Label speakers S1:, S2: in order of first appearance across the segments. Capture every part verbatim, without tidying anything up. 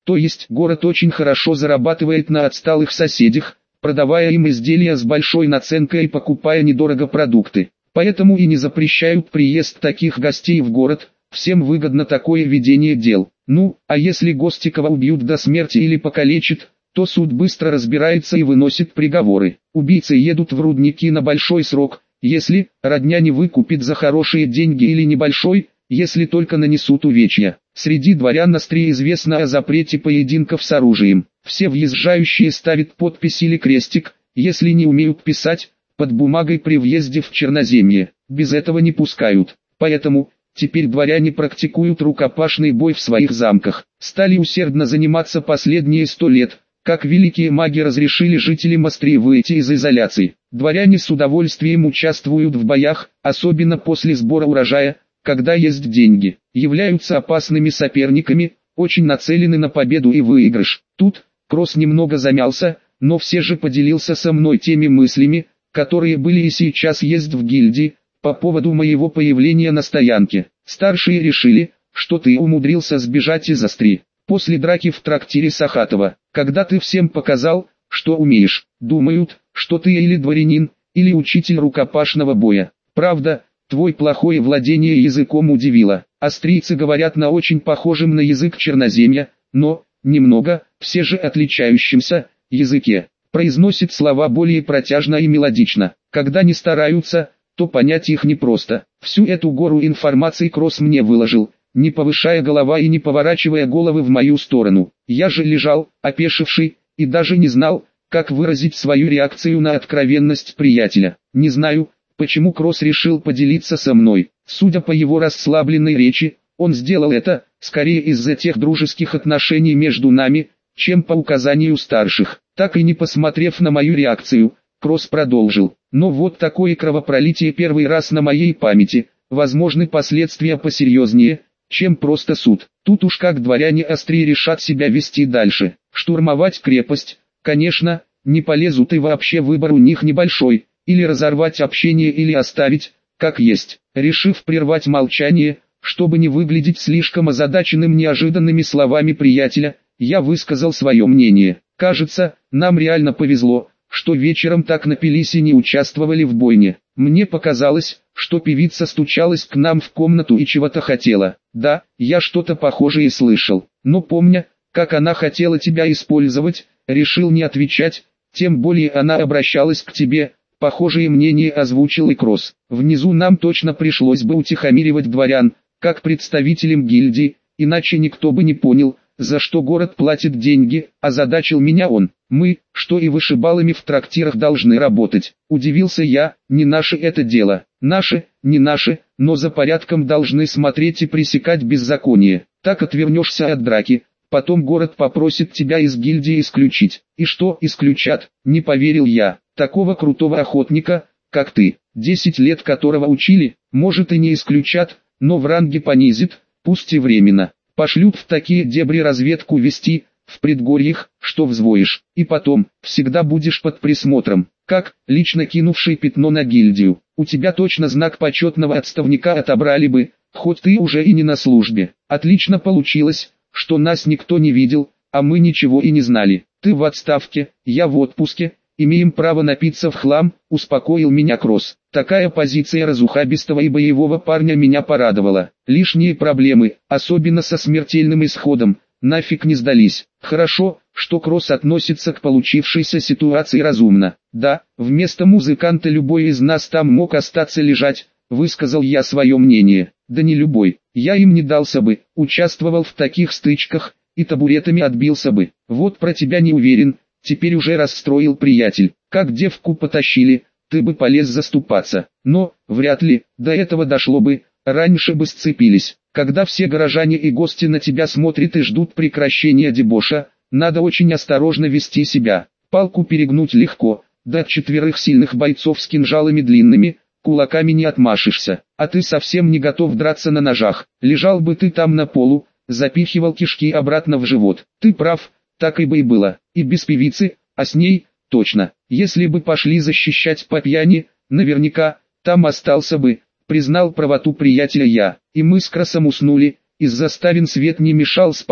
S1: То есть город очень хорошо зарабатывает на отсталых соседях, продавая им изделия с большой наценкой и покупая недорого продукты. Поэтому и не запрещают приезд таких гостей в город, всем выгодно такое ведение дел. Ну, а если Гостикова убьют до смерти или покалечат, то суд быстро разбирается и выносит приговоры. Убийцы едут в рудники на большой срок, если родня не выкупит за хорошие деньги, или небольшой, если только нанесут увечья. Среди дворян Острие известно о запрете поединков с оружием. Все въезжающие ставят подпись или крестик, если не умеют писать, под бумагой при въезде в Черноземье. Без этого не пускают. Поэтому теперь дворяне практикуют рукопашный бой в своих замках. Стали усердно заниматься последние сто лет, как великие маги разрешили жителям Острия выйти из изоляции. Дворяне с удовольствием участвуют в боях, особенно после сбора урожая, когда есть деньги. Являются опасными соперниками, очень нацелены на победу и выигрыш. Тут Кросс немного замялся, но все же поделился со мной теми мыслями, которые были и сейчас есть в гильдии, по поводу моего появления на стоянке. Старшие решили, что ты умудрился сбежать из Острия после драки в трактире Сахатова, когда ты всем показал, что умеешь. Думают, что ты или дворянин, или учитель рукопашного боя. Правда, твое плохое владение языком удивило. Острийцы говорят на очень похожем на язык Черноземья, но, немного, все же отличающемся, языке. Произносят слова более протяжно и мелодично. Когда не стараются, то понять их непросто. Всю эту гору информации Кросс мне выложил, не повышая голова и не поворачивая головы в мою сторону. Я же лежал, опешивший, и даже не знал, как выразить свою реакцию на откровенность приятеля. Не знаю, почему Кросс решил поделиться со мной. Судя по его расслабленной речи, он сделал это, скорее из-за тех дружеских отношений между нами, чем по указанию старших. Так и не посмотрев на мою реакцию, Кросс продолжил. Но вот такое кровопролитие первый раз на моей памяти, возможны последствия посерьезнее, чем просто суд. Тут уж как дворяне Острия решат себя вести дальше. Штурмовать крепость, конечно, не полезут, и вообще выбор у них небольшой, или разорвать общение, или оставить, как есть. Решив прервать молчание, чтобы не выглядеть слишком озадаченным неожиданными словами приятеля, я высказал свое мнение. Кажется, нам реально повезло, что вечером так напились и не участвовали в бойне. Мне показалось, что певица стучалась к нам в комнату и чего-то хотела. Да, я что-то похожее слышал, но помня, как она хотела тебя использовать, решил не отвечать, тем более она обращалась к тебе. Похожее мнение озвучил и Кросс. Внизу нам точно пришлось бы утихомиривать дворян, как представителям гильдии, иначе никто бы не понял, за что город платит деньги, озадачил меня он. Мы, что и вышибалами в трактирах должны работать. Удивился я, не наше это дело. Наши, не наши, но за порядком должны смотреть и пресекать беззаконие. Так отвернешься от драки, потом город попросит тебя из гильдии исключить. И что исключат, не поверил я. Такого крутого охотника, как ты, десять лет которого учили, может и не исключат, но в ранге понизит, пусть и временно. Пошлют в такие дебри разведку вести, в предгорьях, что взвоишь, и потом, всегда будешь под присмотром, как, лично кинувший пятно на гильдию. У тебя точно знак почетного отставника отобрали бы, хоть ты уже и не на службе. Отлично получилось, что нас никто не видел, а мы ничего и не знали. Ты в отставке, я в отпуске, имеем право напиться в хлам, успокоил меня Кросс. Такая позиция разухабистого и боевого парня меня порадовала. Лишние проблемы, особенно со смертельным исходом, нафиг не сдались. Хорошо, что Кросс относится к получившейся ситуации разумно. Да, вместо музыканта любой из нас там мог остаться лежать, высказал я свое мнение. Да не любой, я им не дался бы, участвовал в таких стычках, и табуретами отбился бы. Вот про тебя не уверен, теперь уже расстроил приятель. Как девку потащили, ты бы полез заступаться. Но, вряд ли, до этого дошло бы, раньше бы сцепились. Когда все горожане и гости на тебя смотрят и ждут прекращения дебоша, надо очень осторожно вести себя. Палку перегнуть легко, да от четверых сильных бойцов с кинжалами длинными, кулаками не отмашешься. А ты совсем не готов драться на ножах. Лежал бы ты там на полу, запихивал кишки обратно в живот. Ты прав, так и бы и было. И без певицы, а с ней, точно. Если бы пошли защищать по пьяни, наверняка, там остался бы, признал правоту приятеля я. И мы с Кросом уснули, из-за ставен свет не мешал спать,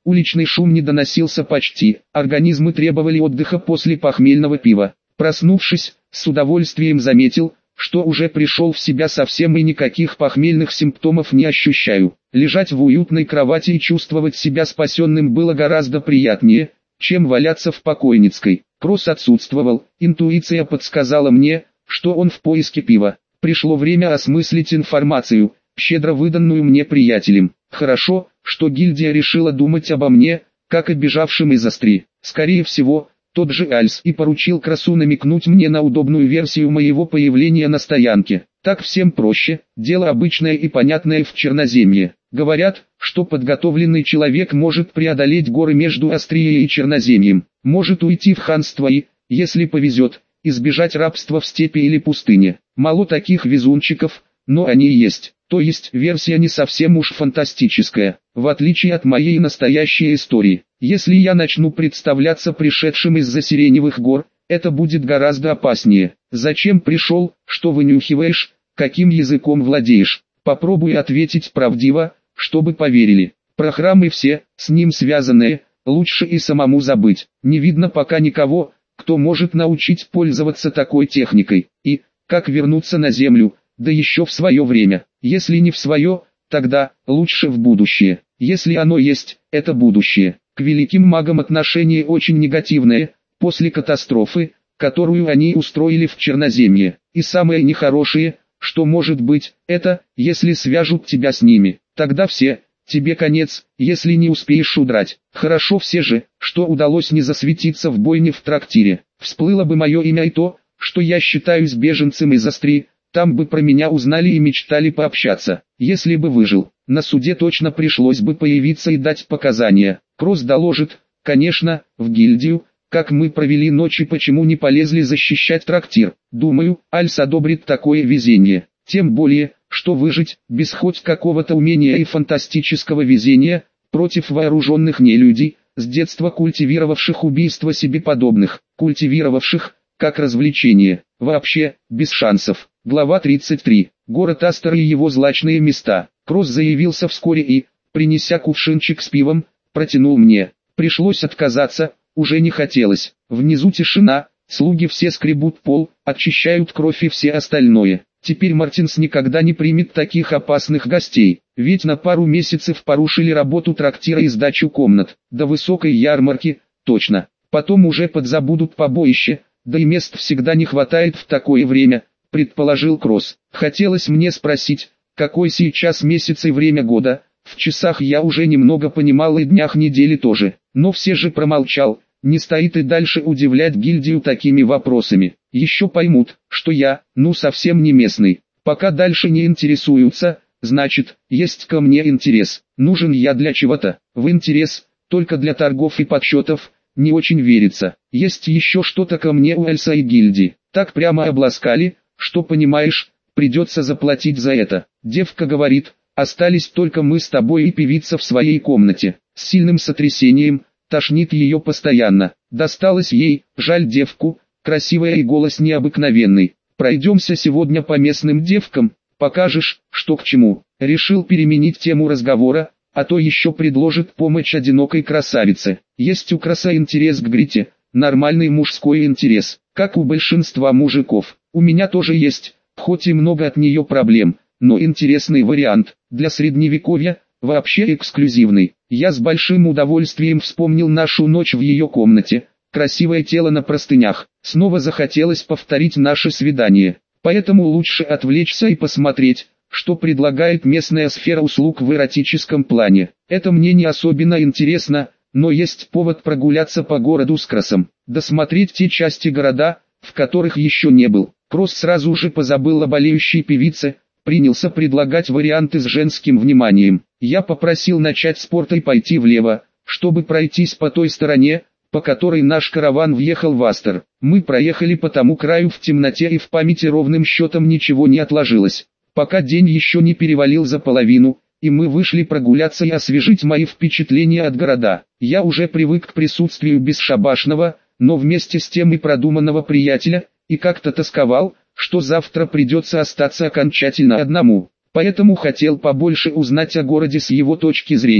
S1: уличный шум не доносился почти, организмы требовали отдыха после похмельного пива. Проснувшись, с удовольствием заметил, что уже пришел в себя совсем и никаких похмельных симптомов не ощущаю. Лежать в уютной кровати и чувствовать себя спасенным было гораздо приятнее, чем валяться в покойницкой. Кросс отсутствовал, интуиция подсказала мне, что он в поиске пива. Пришло время осмыслить информацию, щедро выданную мне приятелем. Хорошо, что гильдия решила думать обо мне, как о бежавшем из Астри. Скорее всего, тот же Альс и поручил Кроссу намекнуть мне на удобную версию моего появления на стоянке. Так всем проще, дело обычное и понятное в Черноземье. Говорят, что подготовленный человек может преодолеть горы между Астрией и Черноземьем, может уйти в ханство и, если повезет, избежать рабства в степи или пустыне. Мало таких везунчиков, но они есть. То есть версия не совсем уж фантастическая, в отличие от моей настоящей истории. Если я начну представляться пришедшим из-за Сиреневых гор, это будет гораздо опаснее. Зачем пришел, что вынюхиваешь, каким языком владеешь? Попробуй ответить правдиво, чтобы поверили. Про храм и все, с ним связанные, лучше и самому забыть. Не видно пока никого, кто может научить пользоваться такой техникой. И, как вернуться на землю, да еще в свое время. Если не в свое, тогда, лучше в будущее. Если оно есть, это будущее. К великим магам отношение очень негативное, после катастрофы, которую они устроили в Черноземье. И самое нехорошее, что может быть, это, если свяжут тебя с ними. Тогда все, тебе конец, если не успеешь удрать. Хорошо все же, что удалось не засветиться в бойне в трактире. Всплыло бы мое имя и то, что я считаюсь беженцем из Астри. Там бы про меня узнали и мечтали пообщаться. Если бы выжил, на суде точно пришлось бы появиться и дать показания. Кросс доложит, конечно, в гильдию, как мы провели ночь и почему не полезли защищать трактир. Думаю, Альс одобрит такое везение. Тем более, что выжить, без хоть какого-то умения и фантастического везения, против вооруженных нелюдей, с детства культивировавших убийство себе подобных, культивировавших, как развлечение, вообще, без шансов. Глава тридцать три. Город Астер и его злачные места. Кросс заявился вскоре и, принеся кувшинчик с пивом, протянул мне. Пришлось отказаться, уже не хотелось. Внизу тишина, слуги все скребут пол, очищают кровь и все остальное. Теперь Мартинс никогда не примет таких опасных гостей, ведь на пару месяцев порушили работу трактира и сдачу комнат. До высокой ярмарки, точно. Потом уже подзабудут побоище, да и мест всегда не хватает в такое время, предположил Кросс. Хотелось мне спросить, какой сейчас месяц и время года. В часах я уже немного понимал и днях недели тоже, но все же промолчал. Не стоит и дальше удивлять гильдию такими вопросами. Еще поймут, что я, ну совсем не местный. Пока дальше не интересуются, значит, есть ко мне интерес. Нужен я для чего-то. В интерес, только для торгов и подсчетов, не очень верится. Есть еще что-то ко мне у Эльса и гильдии. Так прямо обласкали, что понимаешь, придется заплатить за это. Девка говорит, остались только мы с тобой и певица в своей комнате. С сильным сотрясением, тошнит ее постоянно. Досталось ей, жаль девку, красивая и голос необыкновенный. Пройдемся сегодня по местным девкам, покажешь, что к чему. Решил переменить тему разговора, а то еще предложит помощь одинокой красавице. Есть у Кросса интерес к Грите, нормальный мужской интерес, как у большинства мужиков. У меня тоже есть, хоть и много от нее проблем, но интересный вариант, для средневековья, вообще эксклюзивный. Я с большим удовольствием вспомнил нашу ночь в ее комнате, красивое тело на простынях. Снова захотелось повторить наше свидание, поэтому лучше отвлечься и посмотреть, что предлагает местная сфера услуг в эротическом плане. Это мне не особенно интересно, но есть повод прогуляться по городу с Кроссом, досмотреть те части города, в которых еще не был. Кросс сразу же позабыл о болеющей певице, принялся предлагать варианты с женским вниманием. Я попросил начать с порта и пойти влево, чтобы пройтись по той стороне, по которой наш караван въехал в Астер. Мы проехали по тому краю в темноте и в памяти ровным счетом ничего не отложилось. Пока день еще не перевалил за половину, и мы вышли прогуляться и освежить мои впечатления от города. Я уже привык к присутствию бесшабашного, но вместе с тем и продуманного приятеля, и как-то тосковал, что завтра придется остаться окончательно одному. Поэтому хотел побольше узнать о городе с его точки зрения.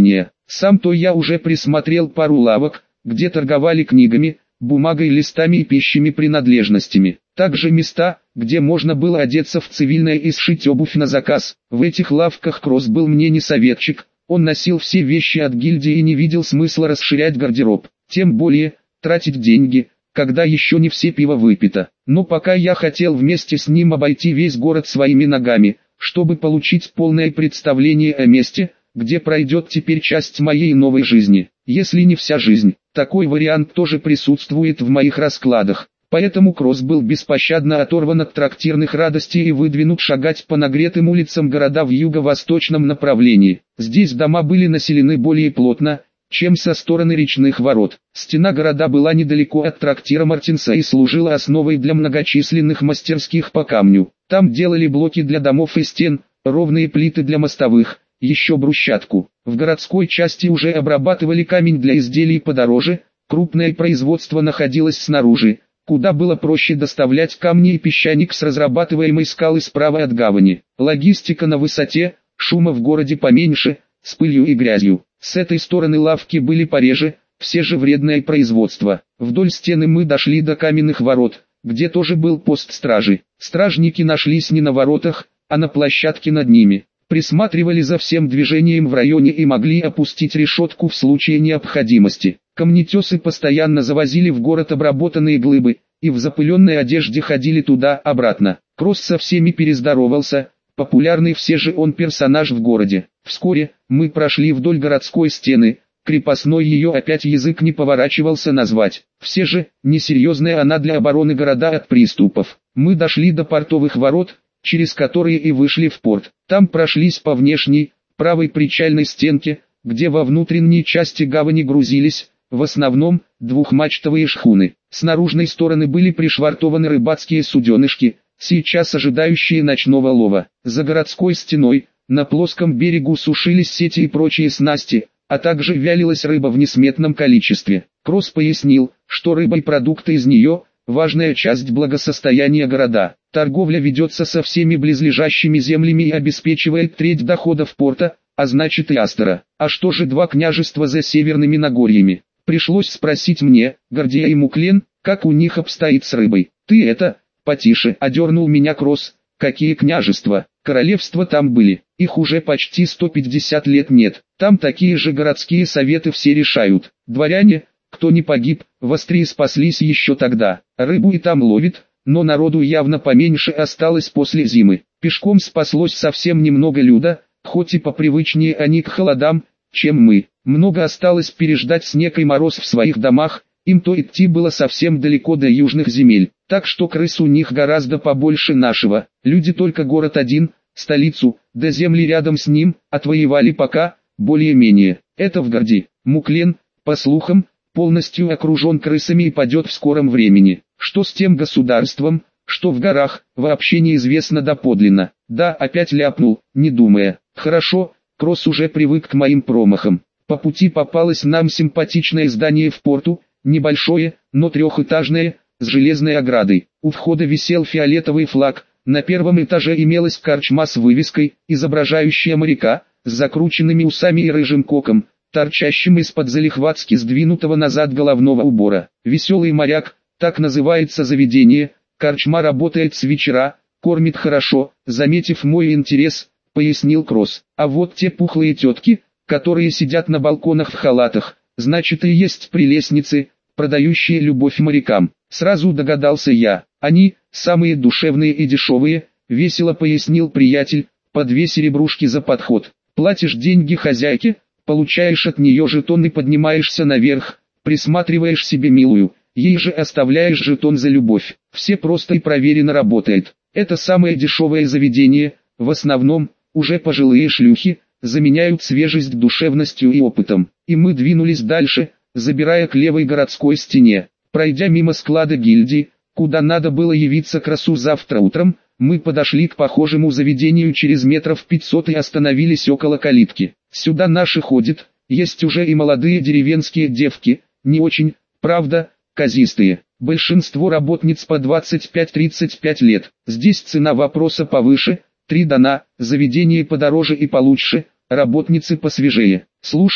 S1: Сам-то я уже присмотрел пару лавок, где торговали книгами, бумагой, листами и пищими принадлежностями. Также места, где можно было одеться в цивильное и сшить обувь на заказ. В этих лавках Кросс был мне не советчик, он носил все вещи от гильдии и не видел смысла расширять гардероб. Тем более, тратить деньги, когда еще не все пиво выпито. Но пока я хотел вместе с ним обойти весь город своими ногами, чтобы получить полное представление о месте, где пройдет теперь часть моей новой жизни. Если не вся жизнь, такой вариант тоже присутствует в моих раскладах. Поэтому Кросс был беспощадно оторван от трактирных радостей и выдвинут шагать по нагретым улицам города в юго-восточном направлении. Здесь дома были населены более плотно, чем со стороны речных ворот. Стена города была недалеко от трактира Мартинса и служила основой для многочисленных мастерских по камню. Там делали блоки для домов и стен, ровные плиты для мостовых, еще брусчатку. В городской части уже обрабатывали камень для изделий подороже, крупное производство находилось снаружи, куда было проще доставлять камни и песчаник с разрабатываемой скалы справа от гавани. Логистика на высоте, шума в городе поменьше, с пылью и грязью. С этой стороны лавки были пореже, все же вредное производство. Вдоль стены мы дошли до каменных ворот, где тоже был пост стражи. Стражники нашлись не на воротах, а на площадке над ними. Присматривали за всем движением в районе и могли опустить решетку в случае необходимости. Камнетесы постоянно завозили в город обработанные глыбы, и в запыленной одежде ходили туда-обратно. Кросс со всеми перездоровался, популярный все же он персонаж в городе. Вскоре, мы прошли вдоль городской стены, крепостной ее опять язык не поворачивался назвать. Все же, несерьезная она для обороны города от приступов. Мы дошли до портовых ворот, через которые и вышли в порт. Там прошлись по внешней, правой причальной стенке, где во внутренней части гавани грузились, в основном, двухмачтовые шхуны. С наружной стороны были пришвартованы рыбацкие суденышки, сейчас ожидающие ночного лова. За городской стеной, на плоском берегу сушились сети и прочие снасти, а также вялилась рыба в несметном количестве. Кросс пояснил, что рыба и продукты из нее – важная часть благосостояния города. Торговля ведется со всеми близлежащими землями и обеспечивает треть доходов порта, а значит и Астера. А что же два княжества за северными Нагорьями? Пришлось спросить мне, Гордия и Муклен, как у них обстоит с рыбой. Ты это, потише, одернул меня Кросс. Какие княжества? Королевства там были, их уже почти сто пятьдесят лет нет. Там такие же городские советы все решают. Дворяне, кто не погиб, в Астрии спаслись еще тогда. Рыбу и там ловит, но народу явно поменьше осталось после зимы. Пешком спаслось совсем немного люда, хоть и попривычнее они к холодам, чем мы. Много осталось переждать снег и мороз в своих домах, им то идти было совсем далеко до южных земель. Так что крыс у них гораздо побольше нашего. Люди только город один, столицу, да земли рядом с ним, отвоевали пока, более-менее. Это в Горди. Муклен, по слухам, полностью окружен крысами и падет в скором времени. Что с тем государством, что в горах, вообще неизвестно доподлинно. Да, опять ляпнул, не думая. Хорошо, Кросс уже привык к моим промахам. По пути попалось нам симпатичное здание в порту, небольшое, но трехэтажное, с железной оградой. У входа висел фиолетовый флаг, на первом этаже имелась корчма с вывеской, изображающая моряка, с закрученными усами и рыжим коком, торчащим из-под залихватски сдвинутого назад головного убора. «Веселый моряк», так называется заведение, корчма работает с вечера, кормит хорошо, заметив мой интерес, пояснил Кросс. А вот те пухлые тетки, которые сидят на балконах в халатах, значит и есть прелестницы, продающие любовь морякам. Сразу догадался я, они, самые душевные и дешевые, весело пояснил приятель, по две серебрушки за подход. Платишь деньги хозяйке, получаешь от нее жетон и поднимаешься наверх, присматриваешь себе милую, ей же оставляешь жетон за любовь. Все просто и проверено работает. Это самое дешевое заведение, в основном, уже пожилые шлюхи, заменяют свежесть душевностью и опытом. И мы двинулись дальше, забирая к левой городской стене. Пройдя мимо склада гильдии, куда надо было явиться к Кросу завтра утром, мы подошли к похожему заведению через метров пятьсот и остановились около калитки. Сюда наши ходят, есть уже и молодые деревенские девки, не очень, правда, казистые. Большинство работниц по двадцать пять-тридцать пять лет. Здесь цена вопроса повыше, три дана, заведение подороже и получше, работницы посвежее. Слушай,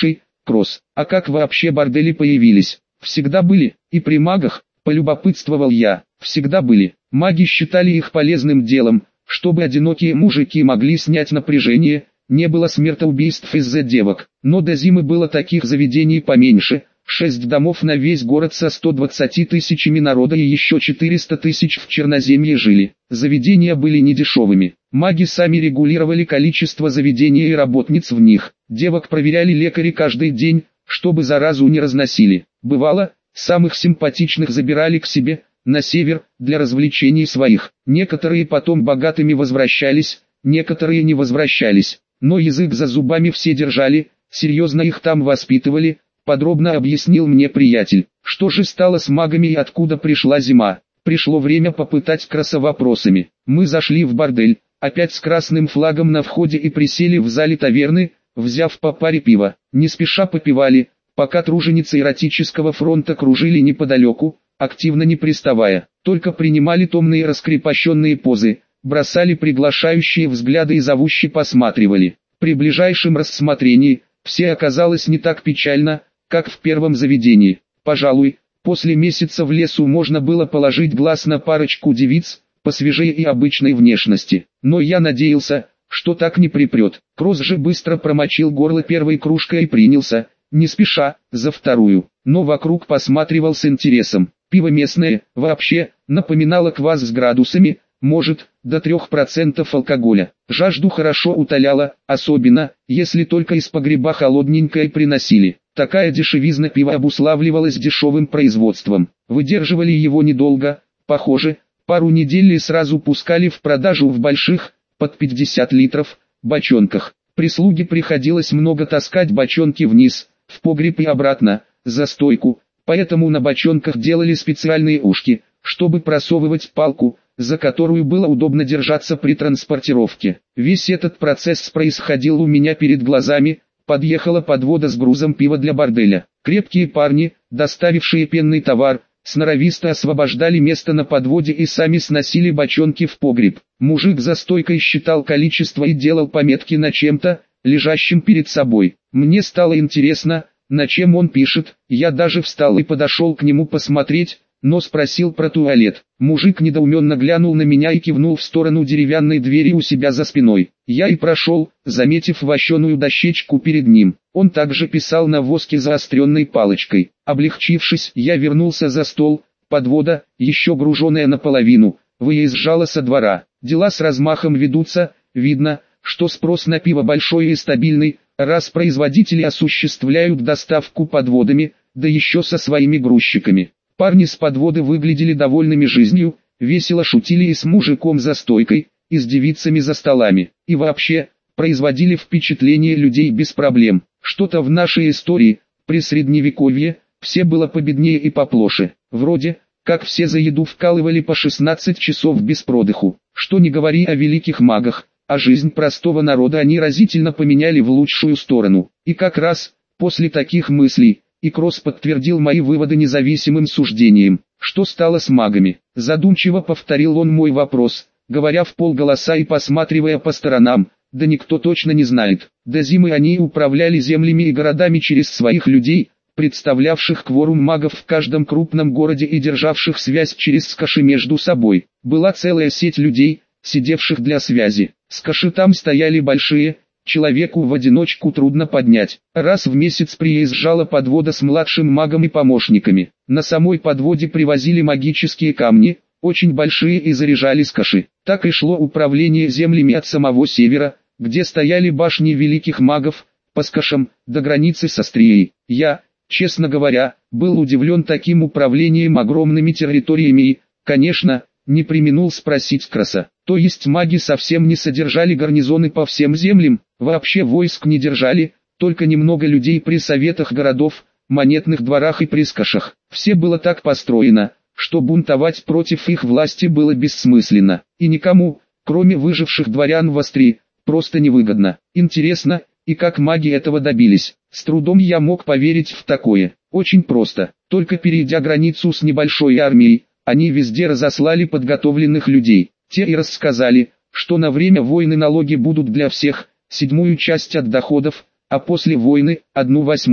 S1: Кросс, а как вообще бордели появились? Всегда были, и при магах, полюбопытствовал я, всегда были. Маги считали их полезным делом, чтобы одинокие мужики могли снять напряжение, не было смертоубийств из-за девок. Но до зимы было таких заведений поменьше, шесть домов на весь город со сто двадцатью тысячами народа и еще четыреста тысяч в Черноземье жили. Заведения были недешевыми. Маги сами регулировали количество заведений и работниц в них. Девок проверяли лекари каждый день, чтобы заразу не разносили. Бывало, самых симпатичных забирали к себе, на север, для развлечений своих. Некоторые потом богатыми возвращались, некоторые не возвращались. Но язык за зубами все держали, серьезно их там воспитывали, подробно объяснил мне приятель. Что же стало с магами и откуда пришла зима? Пришло время попытать Кросса вопросами. Мы зашли в бордель, опять с красным флагом на входе и присели в зале таверны, взяв по паре пива. Не спеша попивали, пока труженицы эротического фронта кружили неподалеку, активно не приставая. Только принимали томные раскрепощенные позы, бросали приглашающие взгляды и зовуще посматривали. При ближайшем рассмотрении, все оказалось не так печально, как в первом заведении. Пожалуй, после месяца в лесу можно было положить глаз на парочку девиц, посвежее и обычной внешности. Но я надеялся, что так не припрет. Кросс же быстро промочил горло первой кружкой и принялся, не спеша, за вторую. Но вокруг посматривал с интересом. Пиво местное, вообще, напоминало квас с градусами, может, до трех процентов алкоголя. Жажду хорошо утоляло, особенно, если только из погреба холодненькое приносили. Такая дешевизна пива обуславливалась дешевым производством. Выдерживали его недолго, похоже, пару недель и сразу пускали в продажу в больших, под пятьдесят литров, бочонках. Прислуге приходилось много таскать бочонки вниз, в погреб и обратно, за стойку, поэтому на бочонках делали специальные ушки, чтобы просовывать палку, за которую было удобно держаться при транспортировке. Весь этот процесс происходил у меня перед глазами. Подъехала подвода с грузом пива для борделя. Крепкие парни, доставившие пенный товар, сноровисто освобождали место на подводе и сами сносили бочонки в погреб. Мужик за стойкой считал количество и делал пометки на чем-то, лежащем перед собой. Мне стало интересно, на чем он пишет. Я даже встал и подошел к нему посмотреть, но спросил про туалет. Мужик недоуменно глянул на меня и кивнул в сторону деревянной двери у себя за спиной. Я и прошел, заметив вощеную дощечку перед ним. Он также писал на воске заостренной палочкой. Облегчившись, я вернулся за стол. Подвода, еще груженная наполовину, выезжала со двора. Дела с размахом ведутся, видно, что спрос на пиво большой и стабильный, раз производители осуществляют доставку подводами, да еще со своими грузчиками. Парни с подводы выглядели довольными жизнью, весело шутили и с мужиком за стойкой, и с девицами за столами, и вообще, производили впечатление людей без проблем. Что-то в нашей истории, при средневековье, все было победнее и поплоше. Вроде, как все за еду вкалывали по шестнадцать часов без продыху. Что не говори о великих магах, а жизнь простого народа они разительно поменяли в лучшую сторону. И как раз, после таких мыслей, и Кросс подтвердил мои выводы независимым суждением. Что стало с магами? Задумчиво повторил он мой вопрос, говоря вполголоса и посматривая по сторонам. Да никто точно не знает. До зимы они управляли землями и городами через своих людей, представлявших кворум магов в каждом крупном городе и державших связь через скаши между собой. Была целая сеть людей, сидевших для связи. Скаши там стояли большие, человеку в одиночку трудно поднять. Раз в месяц приезжала подвода с младшим магом и помощниками. На самой подводе привозили магические камни, очень большие, и заряжали скаши. Так и шло управление землями от самого севера, где стояли башни великих магов, по скашам, до границы с Астрией. Я, честно говоря, был удивлен таким управлением огромными территориями и, конечно, не преминул спросить Кросса. То есть маги совсем не содержали гарнизоны по всем землям, вообще войск не держали, только немного людей при советах городов, монетных дворах и при скашах. Все было так построено, что бунтовать против их власти было бессмысленно, и никому, кроме выживших дворян в Астрии, просто невыгодно. Интересно, и как маги этого добились? С трудом я мог поверить в такое. Очень просто, только перейдя границу с небольшой армией, они везде разослали подготовленных людей. Те и рассказали, что на время войны налоги будут для всех, седьмую часть от доходов, а после войны – одну восьмую.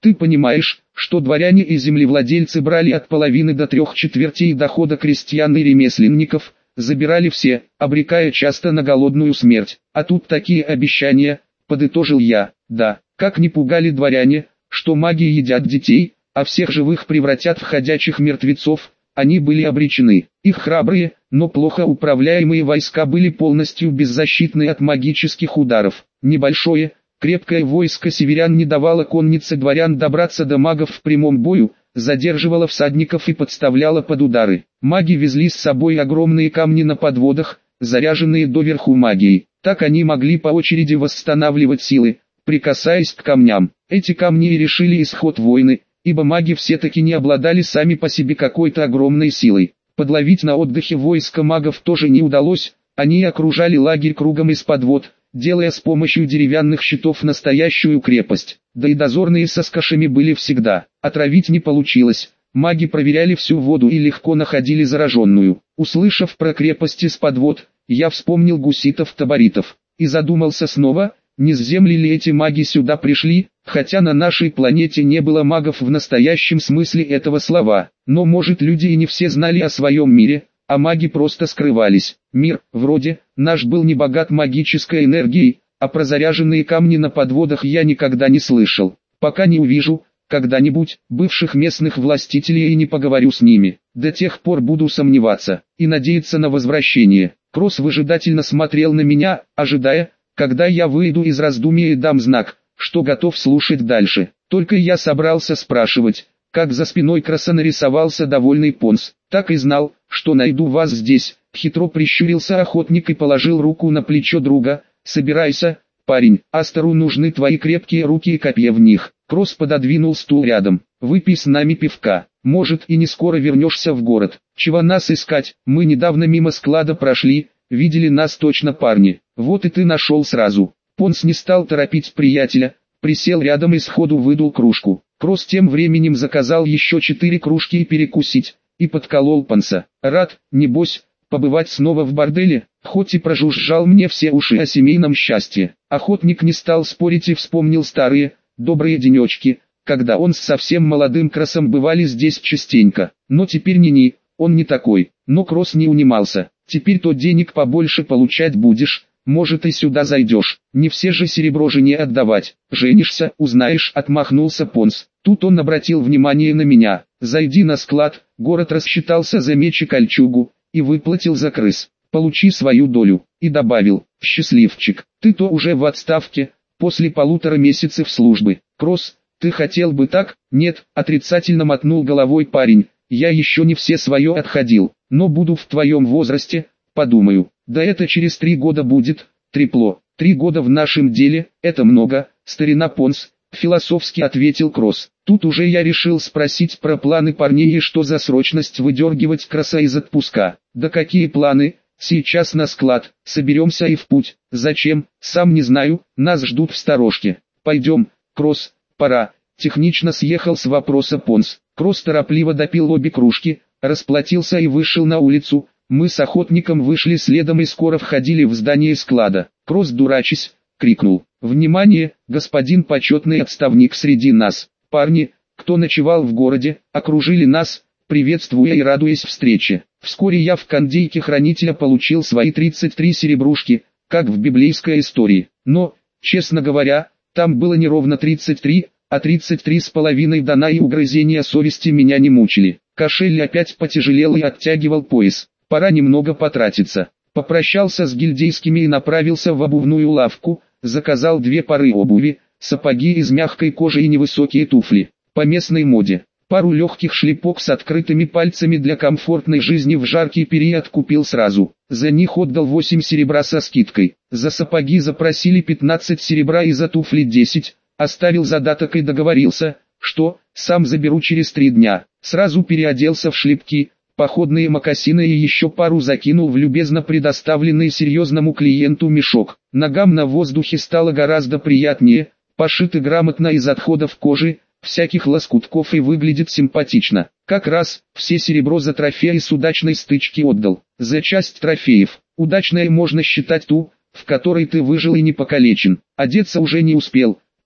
S1: Ты понимаешь, что дворяне и землевладельцы брали от половины до трех четвертей дохода крестьян и ремесленников, забирали все, обрекая часто на голодную смерть. А тут такие обещания, подытожил я. Да, как не пугали дворяне, что маги едят детей, а всех живых превратят в ходячих мертвецов, они были обречены. Их храбрые, но плохо управляемые войска были полностью беззащитны от магических ударов. Небольшое, крепкое войско северян не давало коннице дворян добраться до магов в прямом бою, задерживало всадников и подставляло под удары. Маги везли с собой огромные камни на подводах, заряженные доверху магией. Так они могли по очереди восстанавливать силы, прикасаясь к камням. Эти камни и решили исход войны, ибо маги все-таки не обладали сами по себе какой-то огромной силой. Подловить на отдыхе войско магов тоже не удалось, они окружали лагерь кругом из подвод, делая с помощью деревянных щитов настоящую крепость. Да и дозорные со скашами были всегда. Отравить не получилось. Маги проверяли всю воду и легко находили зараженную. Услышав про крепости с подвод, я вспомнил гуситов-таборитов. И задумался снова, не с земли ли эти маги сюда пришли, хотя на нашей планете не было магов в настоящем смысле этого слова. Но может люди и не все знали о своем мире, а маги просто скрывались. Мир, вроде, наш был не богат магической энергией, а про заряженные камни на подводах я никогда не слышал. Пока не увижу, когда-нибудь, бывших местных властителей и не поговорю с ними. До тех пор буду сомневаться и надеяться на возвращение. Кросс выжидательно смотрел на меня, ожидая, когда я выйду из раздумья и дам знак, что готов слушать дальше. Только я собрался спрашивать, как за спиной Кросса нарисовался довольный Понс. Так и знал, что найду вас здесь. Хитро прищурился охотник и положил руку на плечо друга. Собирайся, парень, Астеру нужны твои крепкие руки и копья в них. Кросс пододвинул стул рядом. Выпей с нами пивка. Может и не скоро вернешься в город. Чего нас искать? Мы недавно мимо склада прошли, видели нас точно парни. Вот и ты нашел сразу. Понс не стал торопить приятеля, присел рядом и сходу выдул кружку. Кросс тем временем заказал еще четыре кружки и перекусить, и подколол Понса. Рад, небось, побывать снова в борделе, хоть и прожужжал мне все уши о семейном счастье. Охотник не стал спорить и вспомнил старые, добрые денечки, когда он с совсем молодым Кроссом бывали здесь частенько. Но теперь ни-ни, он не такой. Но Кросс не унимался. Теперь то денег побольше получать будешь, может и сюда зайдешь. Не все же серебро жене отдавать. Женишься, узнаешь, отмахнулся Понс. Тут он обратил внимание на меня. Зайди на склад, город рассчитался за меч и кольчугу, и выплатил за крыс. Получи свою долю. И добавил, счастливчик, ты-то уже в отставке, после полутора месяцев службы. Кросс, ты хотел бы так? Нет, отрицательно мотнул головой парень. Я еще не все свое отходил, но буду в твоем возрасте, подумаю. Да это через три года будет, трепло. Три года в нашем деле, это много, старина Понс, философски ответил Кросс. Тут уже я решил спросить про планы парней и что за срочность выдергивать Кросса из отпуска. Да какие планы? Сейчас на склад, соберемся и в путь. Зачем? Сам не знаю, нас ждут в сторожке. Пойдем, Кросс, пора. Технично съехал с вопроса Понс. Кросс торопливо допил обе кружки, расплатился и вышел на улицу. Мы с охотником вышли следом и скоро входили в здание склада. Кросс, дурачись, крикнул. «Внимание, господин почетный отставник среди нас! Парни, кто ночевал в городе, окружили нас, приветствуя и радуясь встрече. Вскоре я в кондейке хранителя получил свои тридцать три серебрушки, как в библейской истории. Но, честно говоря, там было не ровно тридцать три, а тридцать три с половиной дана, и угрызения совести меня не мучили. Кошель опять потяжелел и оттягивал пояс. Пора немного потратиться. Попрощался с гильдейскими и направился в обувную лавку, заказал две пары обуви, сапоги из мягкой кожи и невысокие туфли. По местной моде. Пару легких шлепок с открытыми пальцами для комфортной жизни в жаркий период купил сразу. За них отдал восемь серебра со скидкой. За сапоги запросили пятнадцать серебра и за туфли десять. Оставил задаток и договорился, что сам заберу через три дня. Сразу переоделся в шлепки, походные мокасины и еще пару закинул в любезно предоставленный серьезному клиенту мешок. Ногам на воздухе стало гораздо приятнее, пошиты грамотно из отходов кожи, всяких лоскутков, и выглядит симпатично. Как раз, все серебро за трофеи с удачной стычки отдал. За часть трофеев, удачной можно считать ту, в которой ты выжил и не покалечен. Одеться уже не успел,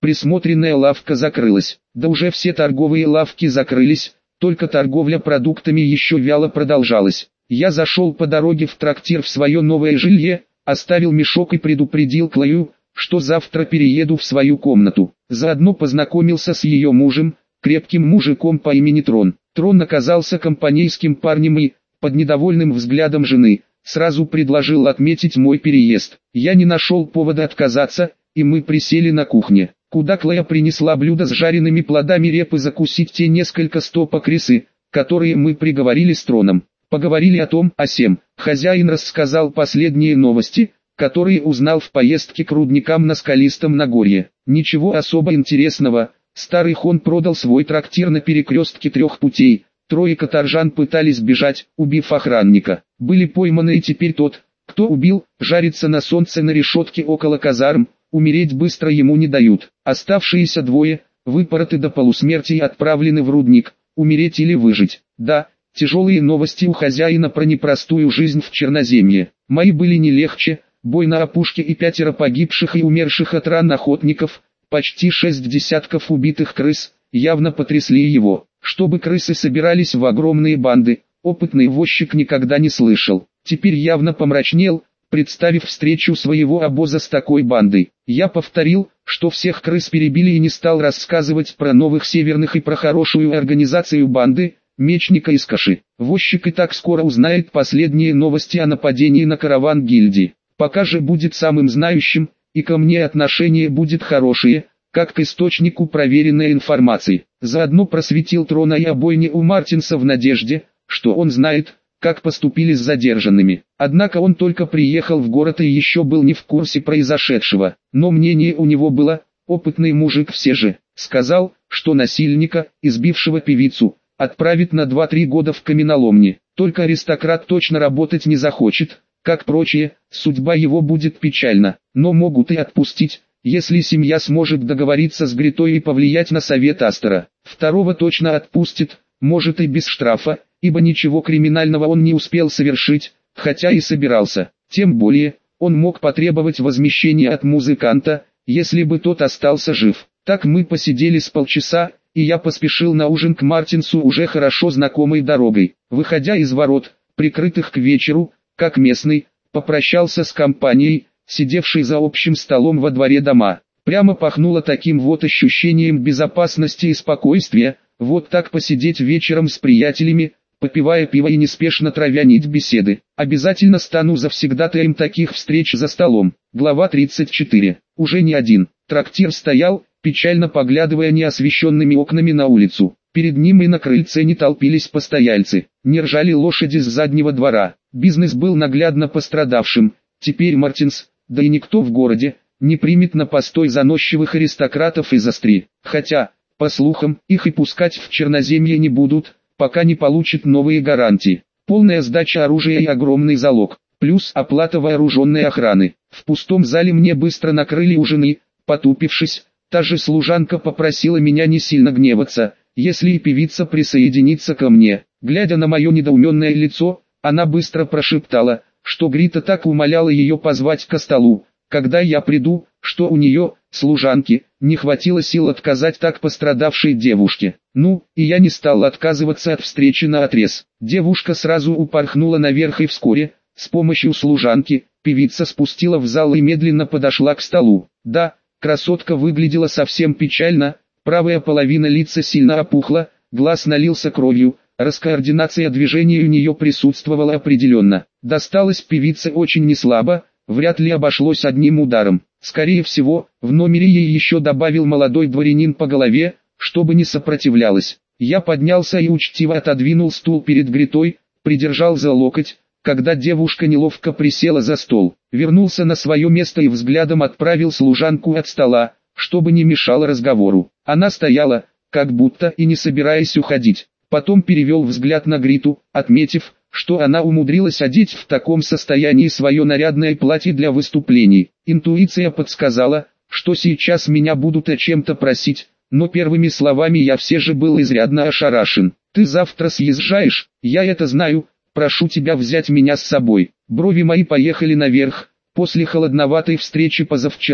S1: Присмотренная лавка закрылась. Да уже все торговые лавки закрылись, только торговля продуктами еще вяло продолжалась. Я зашел по дороге в трактир в свое новое жилье, оставил мешок и предупредил Клаю, что завтра перееду в свою комнату. Заодно познакомился с ее мужем, крепким мужиком по имени Трон. Трон оказался компанейским парнем и, под недовольным взглядом жены, сразу предложил отметить мой переезд. Я не нашел повода отказаться, и мы присели на кухне, куда Клая принесла блюдо с жареными плодами репы закусить те несколько стопок рисы, которые мы приговорили с Троном. Поговорили о том, о сем. Хозяин рассказал последние новости, которые узнал в поездке к рудникам на скалистом Нагорье. Ничего особо интересного. Старый хон продал свой трактир на перекрестке трех путей. Трое каторжан пытались бежать, убив охранника. Были пойманы, и теперь тот, кто убил, жарится на солнце на решетке около казарм. Умереть быстро ему не дают. Оставшиеся двое, выпороты до полусмерти и отправлены в рудник. Умереть или выжить. Да, тяжелые новости у хозяина про непростую жизнь в Черноземье. Мои были не легче. Бой на опушке и пятеро погибших и умерших от ран охотников, почти шесть десятков убитых крыс, явно потрясли его. Чтобы крысы собирались в огромные банды, опытный возчик никогда не слышал. Теперь явно помрачнел, представив встречу своего обоза с такой бандой. Я повторил, что всех крыс перебили, и не стал рассказывать про новых северных и про хорошую организацию банды, мечника из Каши. Возчик и так скоро узнает последние новости о нападении на караван гильдии. Пока же будет самым знающим, и ко мне отношение будет хорошее, как к источнику проверенной информации. Заодно просветил Трона и о бойне у Мартинса в надежде, что он знает, как поступили с задержанными. Однако он только приехал в город и еще был не в курсе произошедшего. Но мнение у него было, опытный мужик все же, сказал, что насильника, избившего певицу, отправит на два-три года в каменоломни. Только аристократ точно работать не захочет. Как прочие, судьба его будет печальна, но могут и отпустить, если семья сможет договориться с Гритой и повлиять на совет Астера. Второго точно отпустит, может и без штрафа, ибо ничего криминального он не успел совершить, хотя и собирался. Тем более, он мог потребовать возмещения от музыканта, если бы тот остался жив. Так мы посидели с полчаса, и я поспешил на ужин к Мартинсу уже хорошо знакомой дорогой. Выходя из ворот, прикрытых к вечеру, как местный, попрощался с компанией, сидевшей за общим столом во дворе дома. Прямо пахнуло таким вот ощущением безопасности и спокойствия, вот так посидеть вечером с приятелями, попивая пиво и неспешно травя нить беседы. Обязательно стану завсегдатаем таких встреч за столом. Глава тридцать четыре. Уже не один. Трактир стоял, печально поглядывая неосвещенными окнами на улицу. Перед ним и на крыльце не толпились постояльцы, не ржали лошади с заднего двора. Бизнес был наглядно пострадавшим. Теперь Мартинс, да и никто в городе, не примет на постой заносчивых аристократов из Астри. Хотя, по слухам, их и пускать в Черноземье не будут, пока не получат новые гарантии. Полная сдача оружия и огромный залог, плюс оплата вооруженной охраны. В пустом зале мне быстро накрыли ужины, потупившись, та же служанка попросила меня не сильно гневаться, если и певица присоединится ко мне. Глядя на мое недоуменное лицо, она быстро прошептала, что Грита так умоляла ее позвать ко столу, когда я приду, что у нее, служанки, не хватило сил отказать так пострадавшей девушке. Ну, и я не стал отказываться от встречи наотрез. Девушка сразу упорхнула наверх, и вскоре, с помощью служанки, певица спустила в зал и медленно подошла к столу. Да, красотка выглядела совсем печально. Правая половина лица сильно опухла, глаз налился кровью, раскоординация движений у нее присутствовала определенно. Досталось певице очень неслабо, вряд ли обошлось одним ударом. Скорее всего, в номере ей еще добавил молодой дворянин по голове, чтобы не сопротивлялась. Я поднялся и учтиво отодвинул стул перед Гритой, придержал за локоть, когда девушка неловко присела за стол. Вернулся на свое место и взглядом отправил служанку от стола, чтобы не мешало разговору. Она стояла, как будто и не собираясь уходить. Потом перевел взгляд на Гриту, отметив, что она умудрилась одеть в таком состоянии свое нарядное платье для выступлений. Интуиция подсказала, что сейчас меня будут о чем-то просить, но первыми словами я все же был изрядно ошарашен. «Ты завтра съезжаешь, я это знаю, прошу тебя взять меня с собой». Брови мои поехали наверх. После холодноватой встречи позавчера,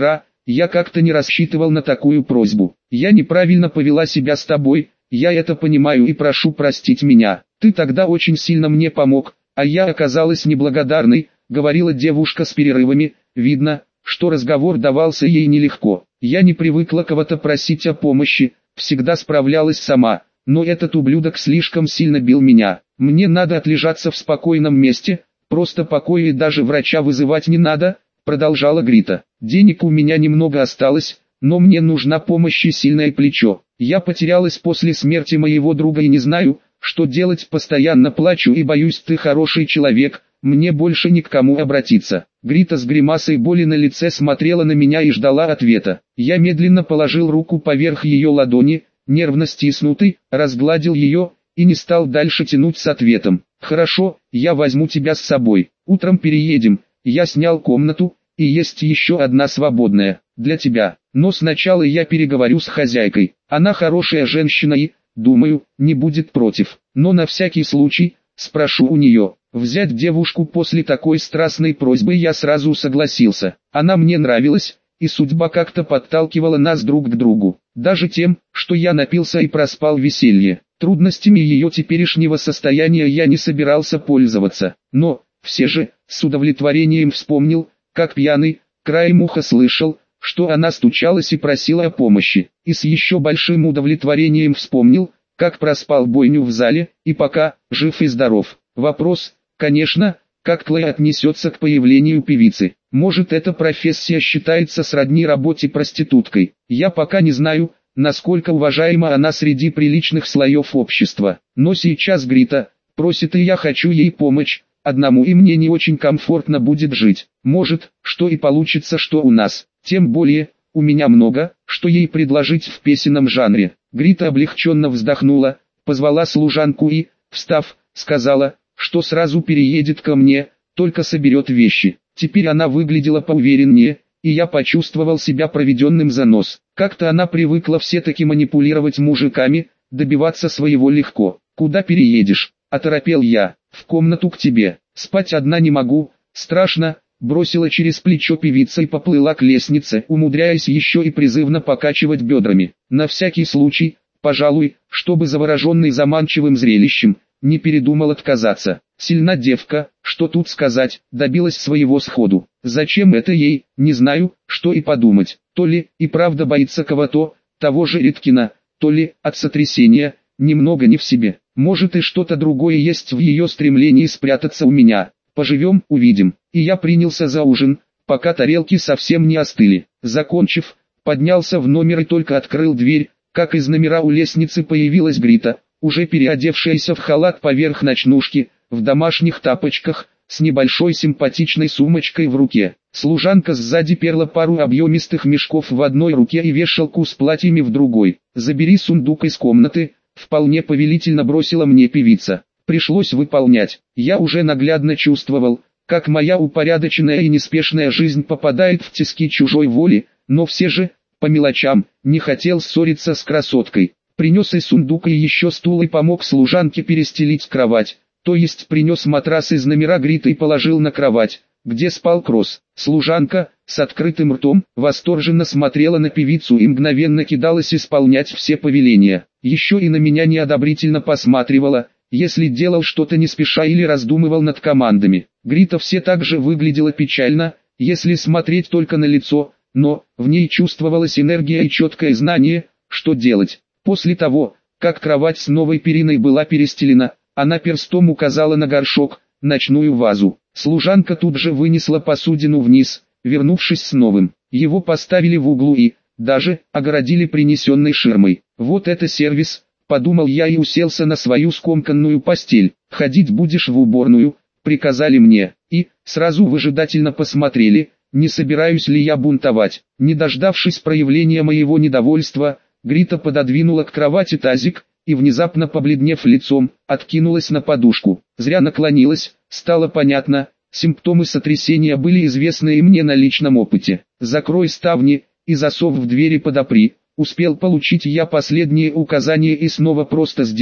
S1: я как-то не рассчитывал на такую просьбу. Я неправильно повела себя с тобой, я это понимаю и прошу простить меня. Ты тогда очень сильно мне помог, а я оказалась неблагодарной, говорила девушка с перерывами. Видно, что разговор давался ей нелегко. Я не привыкла кого-то просить о помощи, всегда справлялась сама, но этот ублюдок слишком сильно бил меня. Мне надо отлежаться в спокойном месте, просто покоя и даже врача вызывать не надо, продолжала Грита. Денег у меня немного осталось, но мне нужна помощь и сильное плечо. Я потерялась после смерти моего друга и не знаю, что делать, постоянно плачу и боюсь, ты хороший человек, мне больше ни к кому обратиться. Грита с гримасой боли на лице смотрела на меня и ждала ответа. Я медленно положил руку поверх ее ладони, нервно стиснутый, разгладил ее, и не стал дальше тянуть с ответом. Хорошо, я возьму тебя с собой, утром переедем, я снял комнату, и есть еще одна свободная, для тебя, но сначала я переговорю с хозяйкой, она хорошая женщина и, думаю, не будет против, но на всякий случай, спрошу у нее. Взять девушку после такой страстной просьбы я сразу согласился, она мне нравилась, и судьба как-то подталкивала нас друг к другу, даже тем, что я напился и проспал веселье. Трудностями ее теперешнего состояния я не собирался пользоваться, но, все же, с удовлетворением вспомнил, как пьяный, краем уха слышал, что она стучалась и просила о помощи, и с еще большим удовлетворением вспомнил, как проспал бойню в зале, и пока, жив и здоров. Вопрос, конечно, как Клэй отнесется к появлению певицы. Может, эта профессия считается сродни работе проституткой. Я пока не знаю, насколько уважаема она среди приличных слоев общества. Но сейчас Грита просит, и я хочу ей помочь. Одному и мне не очень комфортно будет жить. Может, что и получится, что у нас. Тем более, у меня много, что ей предложить в песенном жанре. Грита облегченно вздохнула, позвала служанку и, встав, сказала, что сразу переедет ко мне, только соберет вещи. Теперь она выглядела поувереннее, и я почувствовал себя проведенным за нос. Как-то она привыкла все-таки манипулировать мужиками, добиваться своего легко. «Куда переедешь?» – оторопел я. «В комнату к тебе. Спать одна не могу, страшно», – бросила через плечо певица и поплыла к лестнице, умудряясь еще и призывно покачивать бедрами. На всякий случай, пожалуй, чтобы завороженный заманчивым зрелищем, не передумал отказаться. Сильна девка, что тут сказать, добилась своего сходу. Зачем это ей, не знаю, что и подумать. То ли и правда боится кого-то, того же Риткина, то ли от сотрясения, немного не в себе. Может и что-то другое есть в ее стремлении спрятаться у меня. Поживем, увидим. И я принялся за ужин, пока тарелки совсем не остыли. Закончив, поднялся в номер и только открыл дверь, как из номера у лестницы появилась Грита, уже переодевшаяся в халат поверх ночнушки, в домашних тапочках, с небольшой симпатичной сумочкой в руке. Служанка сзади перла пару объемистых мешков в одной руке и вешалку с платьями в другой. «Забери сундук из комнаты», — вполне повелительно бросила мне певица. Пришлось выполнять. Я уже наглядно чувствовал, как моя упорядоченная и неспешная жизнь попадает в тиски чужой воли, но все же, по мелочам, не хотел ссориться с красоткой. Принес и сундук, и еще стул, и помог служанке перестелить кровать, то есть принес матрас из номера Гриты и положил на кровать, где спал Кросс. Служанка, с открытым ртом, восторженно смотрела на певицу и мгновенно кидалась исполнять все повеления. Еще и на меня неодобрительно посматривала, если делал что-то не спеша или раздумывал над командами. Грита все так же выглядела печально, если смотреть только на лицо, но в ней чувствовалась энергия и четкое знание, что делать. После того, как кровать с новой периной была перестелена, она перстом указала на горшок, ночную вазу. Служанка тут же вынесла посудину вниз, вернувшись с новым. Его поставили в углу и, даже, огородили принесенной ширмой. Вот это сервис, подумал я и уселся на свою скомканную постель. «Ходить будешь в уборную», — приказали мне, и, сразу выжидательно посмотрели, не собираюсь ли я бунтовать. Не дождавшись проявления моего недовольства, Грита пододвинула к кровати тазик, и внезапно побледнев лицом, откинулась на подушку. Зря наклонилась, стало понятно, симптомы сотрясения были известны и мне на личном опыте. «Закрой ставни, и засов в двери подопри», успел получить я последние указания и снова просто сделал,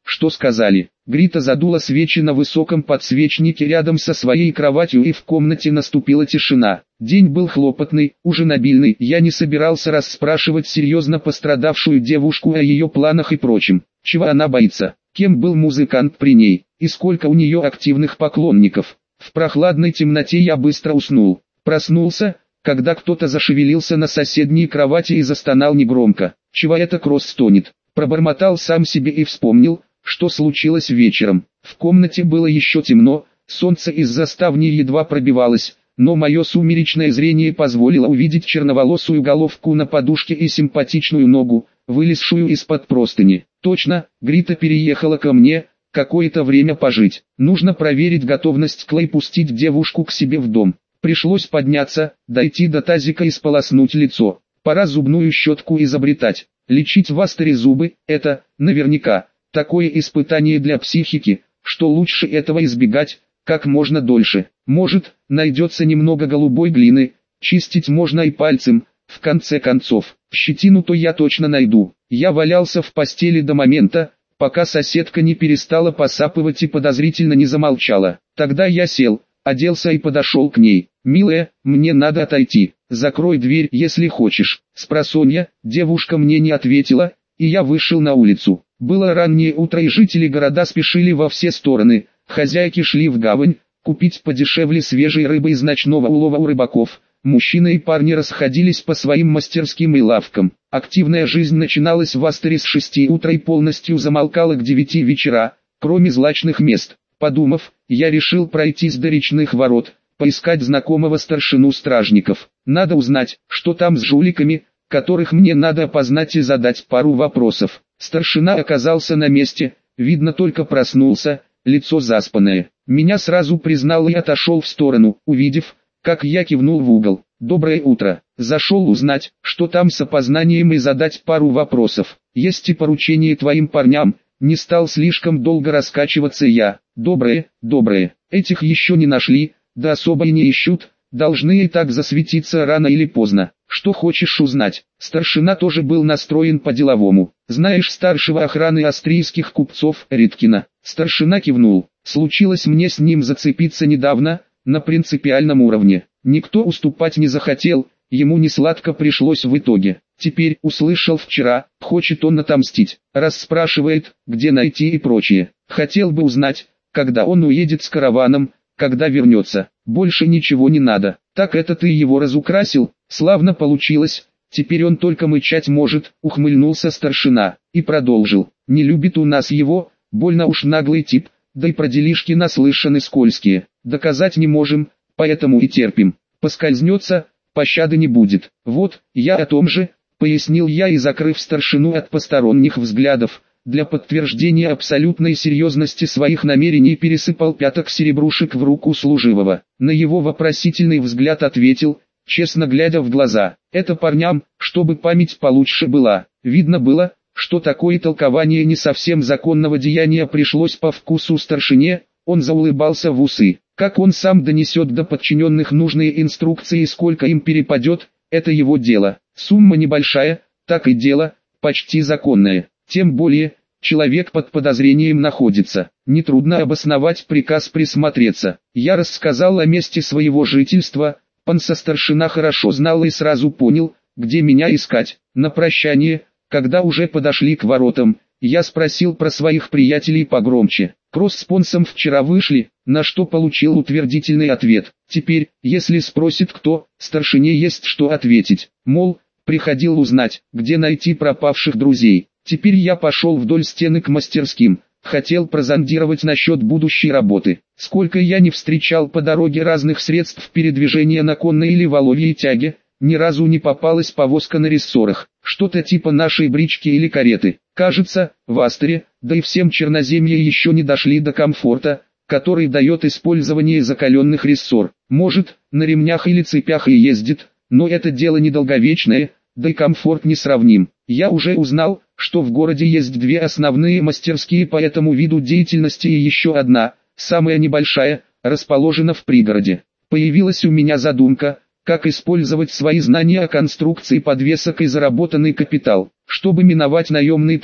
S1: что сказали. Грита задула свечи на высоком подсвечнике рядом со своей кроватью, и в комнате наступила тишина. День был хлопотный, ужин обильный. Я не собирался расспрашивать серьезно пострадавшую девушку о ее планах и прочем. Чего она боится? Кем был музыкант при ней? И сколько у нее активных поклонников? В прохладной темноте я быстро уснул. Проснулся, когда кто-то зашевелился на соседней кровати и застонал негромко. «Чего это Кросс стонет?» Пробормотал сам себе и вспомнил, что случилось вечером. В комнате было еще темно, солнце из-за ставни едва пробивалось, но мое сумеречное зрение позволило увидеть черноволосую головку на подушке и симпатичную ногу, вылезшую из-под простыни. Точно, Грита переехала ко мне, какое-то время пожить. Нужно проверить готовность Клэй пустить девушку к себе в дом. Пришлось подняться, дойти до тазика и сполоснуть лицо. Пора зубную щетку изобретать. Лечить в Астере зубы – это, наверняка, такое испытание для психики, что лучше этого избегать, как можно дольше. Может, найдется немного голубой глины, чистить можно и пальцем, в конце концов. Щетину-то я точно найду. Я валялся в постели до момента, пока соседка не перестала посапывать и подозрительно не замолчала. Тогда я сел, оделся и подошел к ней. «Милая, мне надо отойти. Закрой дверь, если хочешь». Спросонья, девушка мне не ответила, и я вышел на улицу. Было раннее утро, и жители города спешили во все стороны. Хозяйки шли в гавань, купить подешевле свежей рыбы из ночного улова у рыбаков. Мужчины и парни расходились по своим мастерским и лавкам. Активная жизнь начиналась в Астере с шести утра и полностью замолкала к девяти вечера, кроме злачных мест. Подумав, я решил пройтись до речных ворот, поискать знакомого старшину стражников. Надо узнать, что там с жуликами, которых мне надо опознать, и задать пару вопросов. Старшина оказался на месте, видно, только проснулся, лицо заспанное. Меня сразу признал и отошел в сторону, увидев, как я кивнул в угол. «Доброе утро. Зашел узнать, что там с опознанием, и задать пару вопросов. Есть и поручение твоим парням». Не стал слишком долго раскачиваться я. «Доброе, доброе. Этих еще не нашли, да особо и не ищут. Должны и так засветиться рано или поздно. Что хочешь узнать?» Старшина тоже был настроен по-деловому. «Знаешь старшего охраны австрийских купцов, Риткина?» Старшина кивнул. «Случилось мне с ним зацепиться недавно, на принципиальном уровне. Никто уступать не захотел, ему несладко пришлось в итоге. Теперь, услышал вчера, хочет он отомстить. Расспрашивает, где найти и прочее. Хотел бы узнать, когда он уедет с караваном, когда вернется. Больше ничего не надо. Так это ты его разукрасил? Славно получилось. Теперь он только мычать может», — ухмыльнулся старшина. И продолжил. «Не любит у нас его, больно уж наглый тип, да и про делишки наслышаны скользкие. Доказать не можем, поэтому и терпим. Поскользнется, пощады не будет. Вот, я о том же», — пояснил я, и, закрыв старшину от посторонних взглядов, для подтверждения абсолютной серьезности своих намерений пересыпал пяток серебрушек в руку служивого. На его вопросительный взгляд ответил, честно глядя в глаза: «Это парням, чтобы память получше была». Видно было, что такое толкование не совсем законного деяния пришлось по вкусу старшине. Он заулыбался в усы. Как он сам донесет до подчиненных нужные инструкции и сколько им перепадет, это его дело. Сумма небольшая, так и дело, почти законное. Тем более, человек под подозрением находится. Нетрудно обосновать приказ присмотреться. Я рассказал о месте своего жительства. Панса старшина хорошо знал и сразу понял, где меня искать. На прощание, когда уже подошли к воротам, я спросил про своих приятелей погромче. Кросс с Понсом вчера вышли, на что получил утвердительный ответ. Теперь, если спросит кто, старшине есть что ответить. Мол, приходил узнать, где найти пропавших друзей. Теперь я пошел вдоль стены к мастерским. Хотел прозондировать насчет будущей работы. Сколько я не встречал по дороге разных средств передвижения на конной или воловьей тяге, ни разу не попалась повозка на рессорах. Что-то типа нашей брички или кареты. Кажется, в Астере, да и всем Черноземье еще не дошли до комфорта, который дает использование закаленных рессор. Может, на ремнях или цепях и ездит, но это дело недолговечное, да и комфорт несравним. Я уже узнал, что в городе есть две основные мастерские по этому виду деятельности, и еще одна, самая небольшая, расположена в пригороде. Появилась у меня задумка, как использовать свои знания о конструкции подвесок и заработанный капитал, чтобы миновать наемный труд.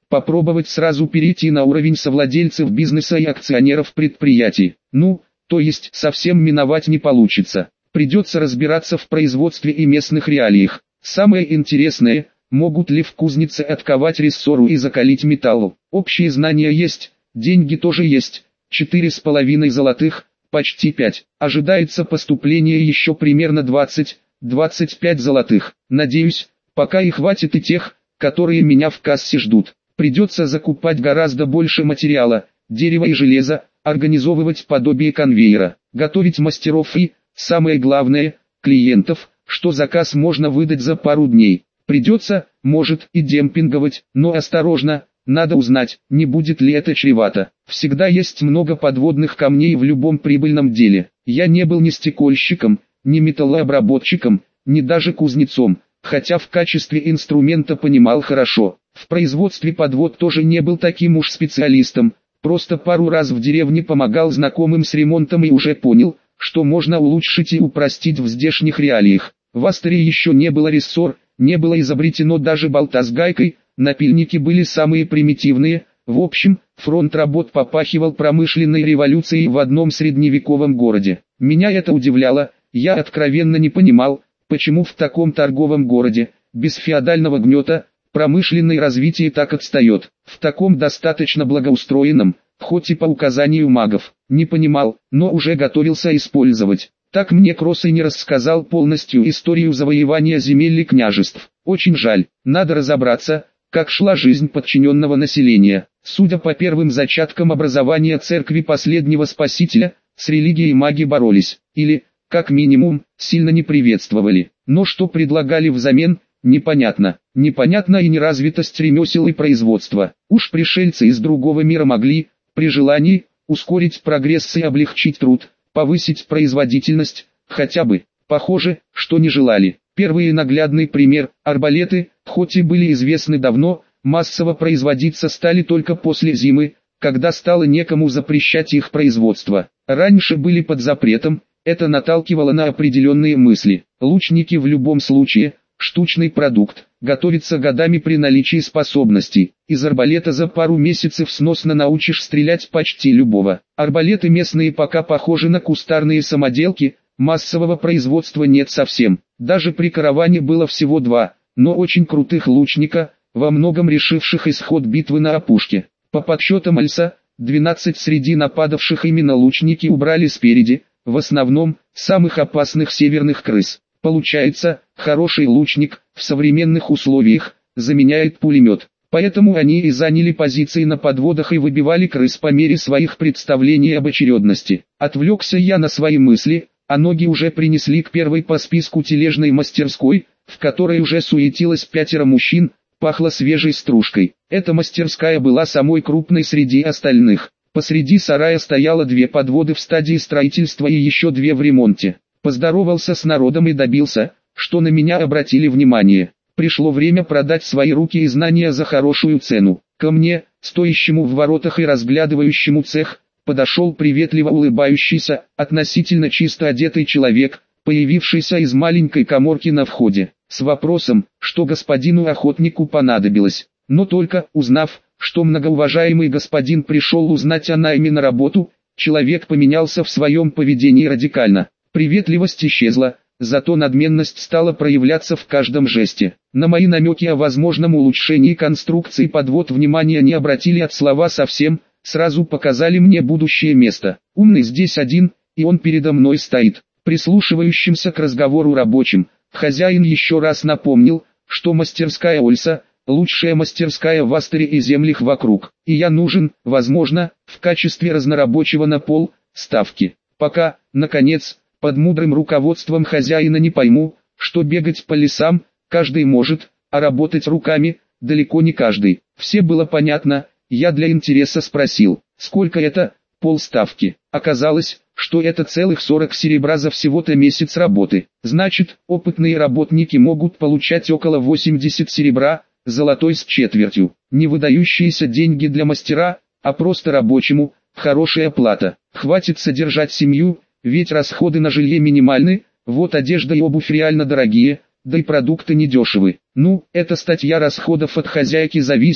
S1: попробовать сразу перейти на уровень совладельцев бизнеса и акционеров предприятий. Ну, то есть совсем миновать не получится. Придется разбираться в производстве и местных реалиях. Самое интересное, могут ли в кузнице отковать рессору и закалить металл. Общие знания есть, деньги тоже есть. Четыре с половиной золотых, почти пять. Ожидается поступление еще примерно двадцать-двадцать пять золотых. Надеюсь, пока и хватит и тех, которые меня в кассе ждут. Придется закупать гораздо больше материала, дерева и железа, организовывать подобие конвейера, готовить мастеров и, самое главное, клиентов, что заказ можно выдать за пару дней. Придется, может, и демпинговать, но осторожно, надо узнать, не будет ли это чревато. Всегда есть много подводных камней в любом прибыльном деле. Я не был ни стекольщиком, ни металлообработчиком, ни даже кузнецом, хотя в качестве инструмента понимал хорошо. В производстве подвод тоже не был таким уж специалистом, просто пару раз в деревне помогал знакомым с ремонтом и уже понял, что можно улучшить и упростить в здешних реалиях. В Астере еще не было рессор, не было изобретено даже болта с гайкой, напильники были самые примитивные. В общем, фронт работ попахивал промышленной революцией в одном средневековом городе. Меня это удивляло, я откровенно не понимал, почему в таком торговом городе, без феодального гнета, промышленное развитие так отстает. В таком достаточно благоустроенном, хоть и по указанию магов, не понимал, но уже готовился использовать. Так мне Кросс и не рассказал полностью историю завоевания земель и княжеств. Очень жаль, надо разобраться, как шла жизнь подчиненного населения. Судя по первым зачаткам образования церкви последнего спасителя, с религией маги боролись, или, как минимум, сильно не приветствовали. Но что предлагали взамен, непонятно. Непонятна и неразвитость ремесел и производства. Уж пришельцы из другого мира могли, при желании, ускорить прогресс и облегчить труд, повысить производительность, хотя бы. Похоже, что не желали. Первый наглядный пример – арбалеты, хоть и были известны давно, массово производиться стали только после зимы, когда стало некому запрещать их производство. Раньше были под запретом, это наталкивало на определенные мысли. Лучники в любом случае – штучный продукт, готовится годами при наличии способностей. Из арбалета за пару месяцев сносно научишь стрелять почти любого. Арбалеты местные пока похожи на кустарные самоделки, массового производства нет совсем. Даже при караване было всего два, но очень крутых лучника, во многом решивших исход битвы на опушке. По подсчетам Альса, двенадцать среди нападавших именно лучники убрали спереди, в основном, самых опасных северных крыс. Получается, хороший лучник, в современных условиях, заменяет пулемет. Поэтому они и заняли позиции на подводах и выбивали крыс по мере своих представлений об очередности. Отвлекся я на свои мысли, а ноги уже принесли к первой по списку тележной мастерской, в которой уже суетилось пятеро мужчин, пахло свежей стружкой. Эта мастерская была самой крупной среди остальных. Посреди сарая стояло две подводы в стадии строительства и еще две в ремонте. Поздоровался с народом и добился, что на меня обратили внимание. Пришло время продать свои руки и знания за хорошую цену. Ко мне, стоящему в воротах и разглядывающему цех, подошел приветливо улыбающийся, относительно чисто одетый человек, появившийся из маленькой каморки на входе, с вопросом, что господину охотнику понадобилось. Но только, узнав, что многоуважаемый господин пришел узнать о найме на работу, человек поменялся в своем поведении радикально. Приветливость исчезла, зато надменность стала проявляться в каждом жесте. На мои намеки о возможном улучшении конструкции подвод внимания не обратили от слова совсем, сразу показали мне будущее место. Умный здесь один, и он передо мной стоит, прислушивающимся к разговору рабочим. Хозяин еще раз напомнил, что мастерская Ольса – лучшая мастерская в Астере и землях вокруг, и я нужен, возможно, в качестве разнорабочего на пол, ставки. Пока, наконец, под мудрым руководством хозяина не пойму, что бегать по лесам, каждый может, а работать руками, далеко не каждый. Все было понятно, я для интереса спросил, сколько это, полставки. Оказалось, что это целых сорок серебра за всего-то месяц работы. Значит, опытные работники могут получать около восемьдесят серебра, золотой с четвертью. Не выдающиеся деньги для мастера, а просто рабочему, хорошая плата. Хватит содержать семью, ведь расходы на жилье минимальны, вот одежда и обувь реально дорогие, да и продукты недешевы. Ну, эта статья расходов от хозяйки зависит,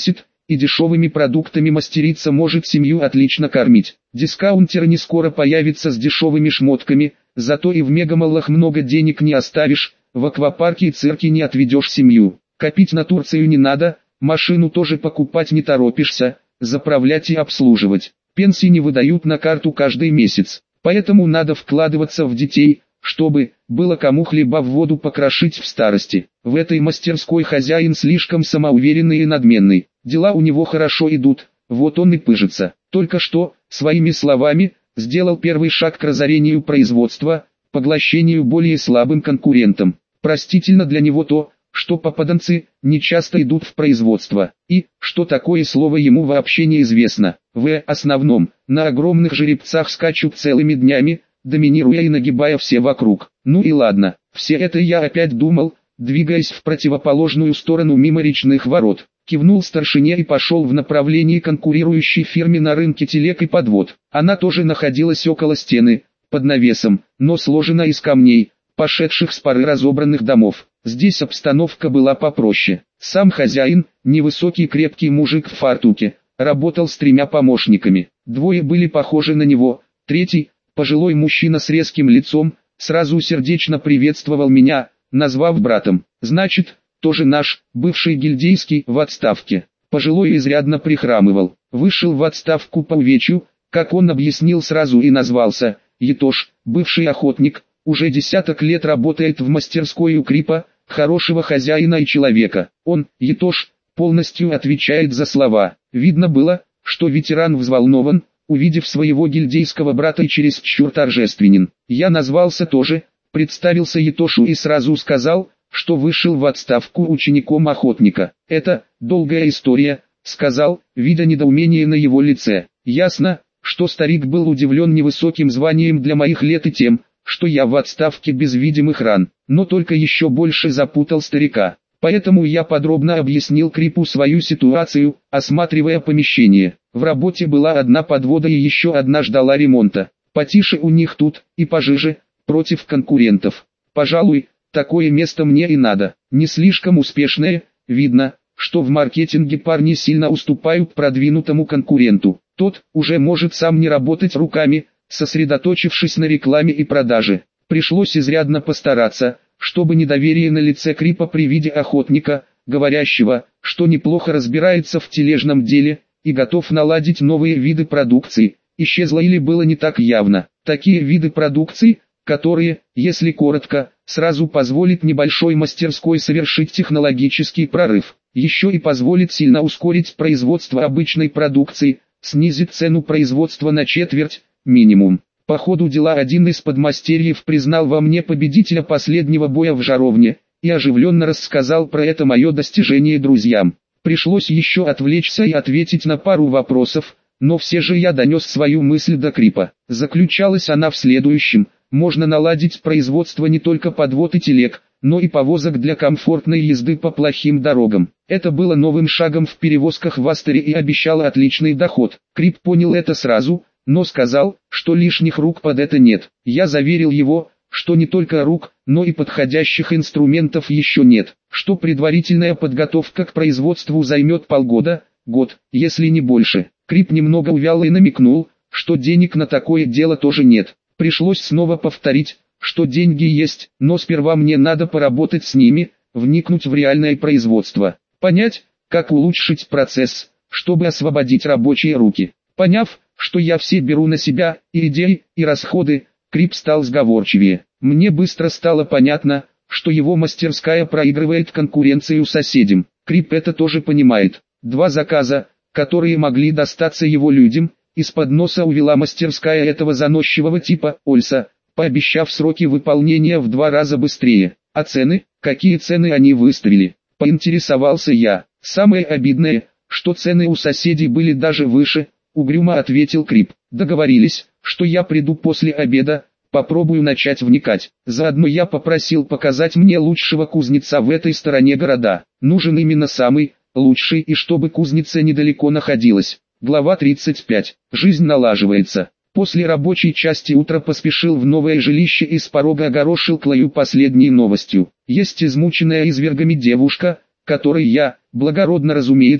S1: и дешевыми продуктами мастерица может семью отлично кормить. Дискаунтер не скоро появится с дешевыми шмотками, зато и в мегамоллах много денег не оставишь, в аквапарке и цирке не отведешь семью. Копить на Турцию не надо, машину тоже покупать не торопишься, заправлять и обслуживать. Пенсии не выдают на карту каждый месяц, поэтому надо вкладываться в детей, чтобы было кому хлеба в воду покрошить в старости. В этой мастерской хозяин слишком самоуверенный и надменный, дела у него хорошо идут, вот он и пыжится. Только что, своими словами, сделал первый шаг к разорению производства, поглощению более слабым конкурентам. Простительно для него то, что попаданцы не часто идут в производство, и, что такое слово ему вообще неизвестно. В основном, на огромных жеребцах скачут целыми днями, доминируя и нагибая все вокруг. Ну и ладно, все это я опять думал, двигаясь в противоположную сторону мимо речных ворот. Кивнул старшине и пошел в направлении конкурирующей фирме на рынке телег и подвод. Она тоже находилась около стены, под навесом, но сложена из камней, пошедших с поры разобранных домов. Здесь обстановка была попроще. Сам хозяин, невысокий крепкий мужик в фартуке, работал с тремя помощниками. Двое были похожи на него, третий, пожилой мужчина с резким лицом, сразу сердечно приветствовал меня, назвав братом. Значит, тоже наш, бывший гильдейский, в отставке. Пожилой изрядно прихрамывал. Вышел в отставку по увечью, как он объяснил сразу и назвался, Етош, бывший охотник, уже десяток лет работает в мастерской у Крипа, хорошего хозяина и человека. Он, Етош, полностью отвечает за слова. Видно было, что ветеран взволнован, увидев своего гильдейского брата и чересчур торжественен. Я назвался тоже, представился Етошу и сразу сказал, что вышел в отставку учеником охотника. Это долгая история, сказал, видя недоумение на его лице. Ясно, что старик был удивлен невысоким званием для моих лет и тем, что я в отставке без видимых ран, но только еще больше запутал старика. Поэтому я подробно объяснил Крипу свою ситуацию, осматривая помещение. В работе была одна подвода и еще одна ждала ремонта. Потише у них тут, и пожиже, против конкурентов. Пожалуй, такое место мне и надо. Не слишком успешное, видно, что в маркетинге парни сильно уступают продвинутому конкуренту. Тот уже может сам не работать руками, сосредоточившись на рекламе и продаже. Пришлось изрядно постараться, чтобы недоверие на лице Крипа при виде охотника, говорящего, что неплохо разбирается в тележном деле и готов наладить новые виды продукции, исчезло или было не так явно. Такие виды продукции, которые, если коротко, сразу позволит небольшой мастерской совершить технологический прорыв, еще и позволит сильно ускорить производство обычной продукции, снизит цену производства на четверть, минимум. По ходу дела один из подмастерьев признал во мне победителя последнего боя в жаровне, и оживленно рассказал про это мое достижение друзьям. Пришлось еще отвлечься и ответить на пару вопросов, но все же я донес свою мысль до Крипа. Заключалась она в следующем: можно наладить производство не только подвод и телег, но и повозок для комфортной езды по плохим дорогам. Это было новым шагом в перевозках в Астере и обещало отличный доход. Крип понял это сразу, но сказал, что лишних рук под это нет. Я заверил его, что не только рук, но и подходящих инструментов еще нет, что предварительная подготовка к производству займет полгода, год, если не больше. Крип немного увял и намекнул, что денег на такое дело тоже нет. Пришлось снова повторить, что деньги есть, но сперва мне надо поработать с ними, вникнуть в реальное производство, понять, как улучшить процесс, чтобы освободить рабочие руки. Поняв, что я все беру на себя, и идеи, и расходы, Крип стал сговорчивее. Мне быстро стало понятно, что его мастерская проигрывает конкуренцию соседям. Крип это тоже понимает. Два заказа, которые могли достаться его людям, из-под носа увела мастерская этого заносчивого типа, Ольса, пообещав сроки выполнения в два раза быстрее. А цены? Какие цены они выставили? Поинтересовался я. Самое обидное, что цены у соседей были даже выше, угрюмо ответил Крип. Договорились, что я приду после обеда, попробую начать вникать. Заодно я попросил показать мне лучшего кузнеца в этой стороне города. Нужен именно самый лучший, и чтобы кузница недалеко находилась. Глава тридцать пять. Жизнь налаживается. После рабочей части утра поспешил в новое жилище и с порога огорошил Клаю последней новостью. Есть измученная извергами девушка, которой я, благородно разумеется,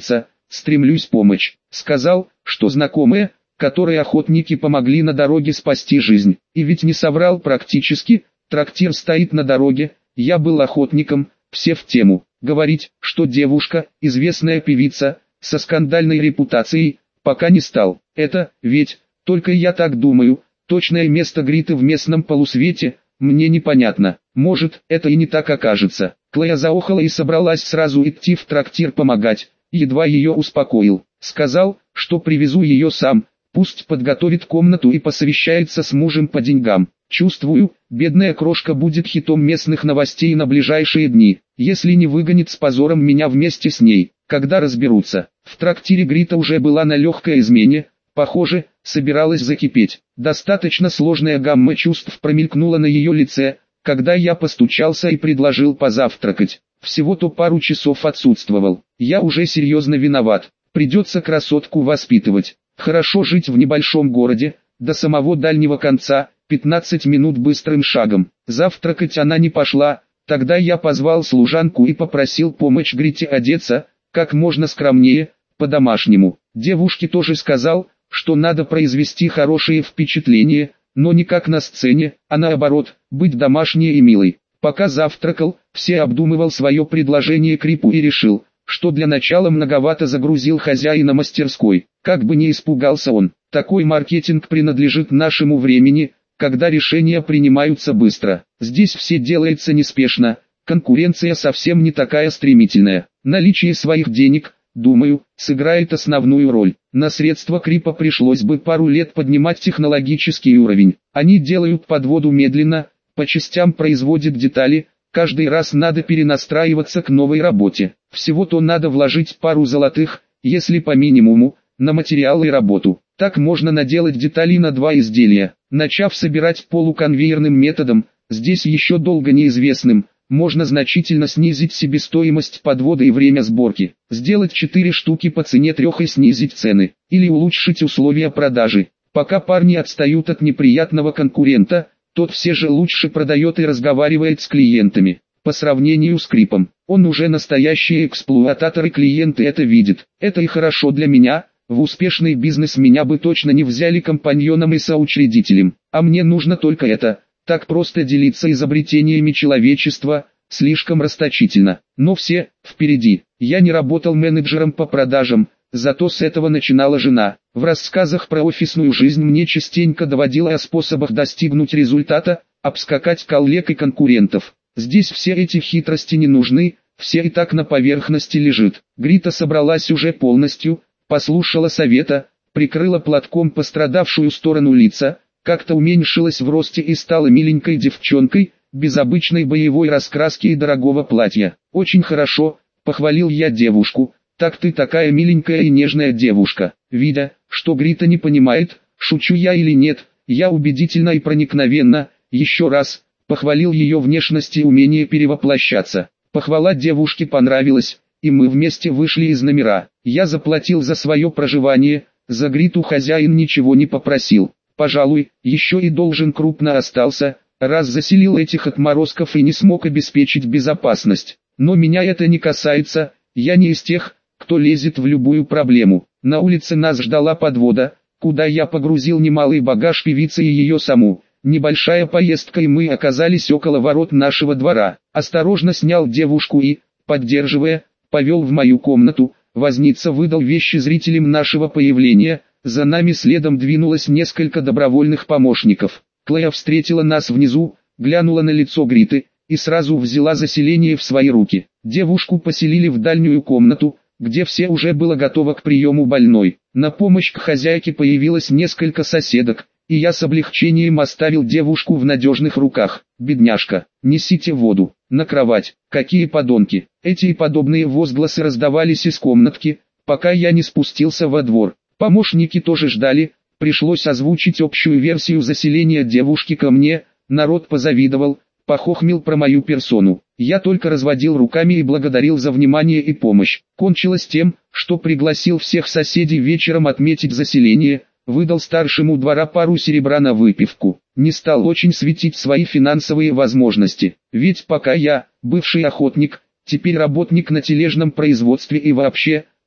S1: стремлюсь помочь. Сказал, что знакомые, которые охотники помогли на дороге спасти жизнь. И ведь не соврал практически, трактир стоит на дороге, я был охотником, все в тему. Говорить, что девушка, известная певица, со скандальной репутацией, пока не стал. Это, ведь, только я так думаю, точное место Гриты в местном полусвете, мне непонятно. Может, это и не так окажется. Клея заохала и собралась сразу идти в трактир помогать, едва ее успокоил. Сказал, что привезу ее сам, пусть подготовит комнату и посовещается с мужем по деньгам. Чувствую, бедная крошка будет хитом местных новостей на ближайшие дни, если не выгонит с позором меня вместе с ней, когда разберутся. В трактире Грита уже была на легкой измене, похоже, собиралась закипеть. Достаточно сложная гамма чувств промелькнула на ее лице, когда я постучался и предложил позавтракать. Всего-то пару часов отсутствовал. Я уже серьезно виноват. Придется красотку воспитывать. Хорошо жить в небольшом городе, до самого дальнего конца, пятнадцать минут быстрым шагом. Завтракать она не пошла, тогда я позвал служанку и попросил помочь Грите одеться, как можно скромнее, по-домашнему. Девушке тоже сказал, что надо произвести хорошее впечатление, но не как на сцене, а наоборот, быть домашней и милой. Пока завтракал, все обдумывал свое предложение Крипу и решил, что для начала многовато загрузил хозяина мастерской. Как бы не испугался он, такой маркетинг принадлежит нашему времени, когда решения принимаются быстро. Здесь все делается неспешно, конкуренция совсем не такая стремительная. Наличие своих денег, думаю, сыграет основную роль. На средства Крипа пришлось бы пару лет поднимать технологический уровень. Они делают подводу медленно, по частям производят детали, каждый раз надо перенастраиваться к новой работе. Всего-то надо вложить пару золотых, если по минимуму, на материал и работу. Так можно наделать детали на два изделия. Начав собирать полуконвейерным методом, здесь еще долго неизвестным, можно значительно снизить себестоимость подвода и время сборки. Сделать четыре штуки по цене трех и снизить цены. Или улучшить условия продажи. Пока парни отстают от неприятного конкурента, тот все же лучше продает и разговаривает с клиентами. По сравнению с Крипом, он уже настоящий эксплуататор и клиенты это видят. Это и хорошо для меня. В успешный бизнес меня бы точно не взяли компаньоном и соучредителем. А мне нужно только это. Так просто делиться изобретениями человечества, слишком расточительно. Но все, впереди. Я не работал менеджером по продажам, зато с этого начинала жена. В рассказах про офисную жизнь мне частенько доводило о способах достигнуть результата, обскакать коллег и конкурентов. Здесь все эти хитрости не нужны, все и так на поверхности лежит. Грита собралась уже полностью, послушала совета, прикрыла платком пострадавшую сторону лица, как-то уменьшилась в росте и стала миленькой девчонкой, без обычной боевой раскраски и дорогого платья. «Очень хорошо», — похвалил я девушку, — «так ты такая миленькая и нежная девушка». Видя, что Грита не понимает, шучу я или нет, я убедительно и проникновенно, еще раз, похвалил ее внешность и умение перевоплощаться. Похвала девушке понравилась, и мы вместе вышли из номера. Я заплатил за свое проживание, за Гриту хозяин ничего не попросил. Пожалуй, еще и должен крупно остался, раз заселил этих отморозков и не смог обеспечить безопасность. Но меня это не касается, я не из тех, кто лезет в любую проблему. На улице нас ждала подвода, куда я погрузил немалый багаж певицы и ее саму. Небольшая поездка, и мы оказались около ворот нашего двора. Осторожно снял девушку и, поддерживая, повел в мою комнату. Возница выдал вещи зрителям нашего появления. За нами следом двинулось несколько добровольных помощников. Клея встретила нас внизу, глянула на лицо Гриты и сразу взяла заселение в свои руки. Девушку поселили в дальнюю комнату, где все уже было готово к приему больной. На помощь к хозяйке появилось несколько соседок, и я с облегчением оставил девушку в надежных руках. «Бедняжка, несите воду, на кровать, какие подонки!» Эти и подобные возгласы раздавались из комнатки, пока я не спустился во двор. Помощники тоже ждали, пришлось озвучить общую версию заселения девушки ко мне, народ позавидовал, похохмил про мою персону. Я только разводил руками и благодарил за внимание и помощь. Кончилось тем, что пригласил всех соседей вечером отметить заселение, выдал старшему двора пару серебра на выпивку. Не стал очень светить свои финансовые возможности, ведь пока я, бывший охотник, теперь работник на тележном производстве и вообще,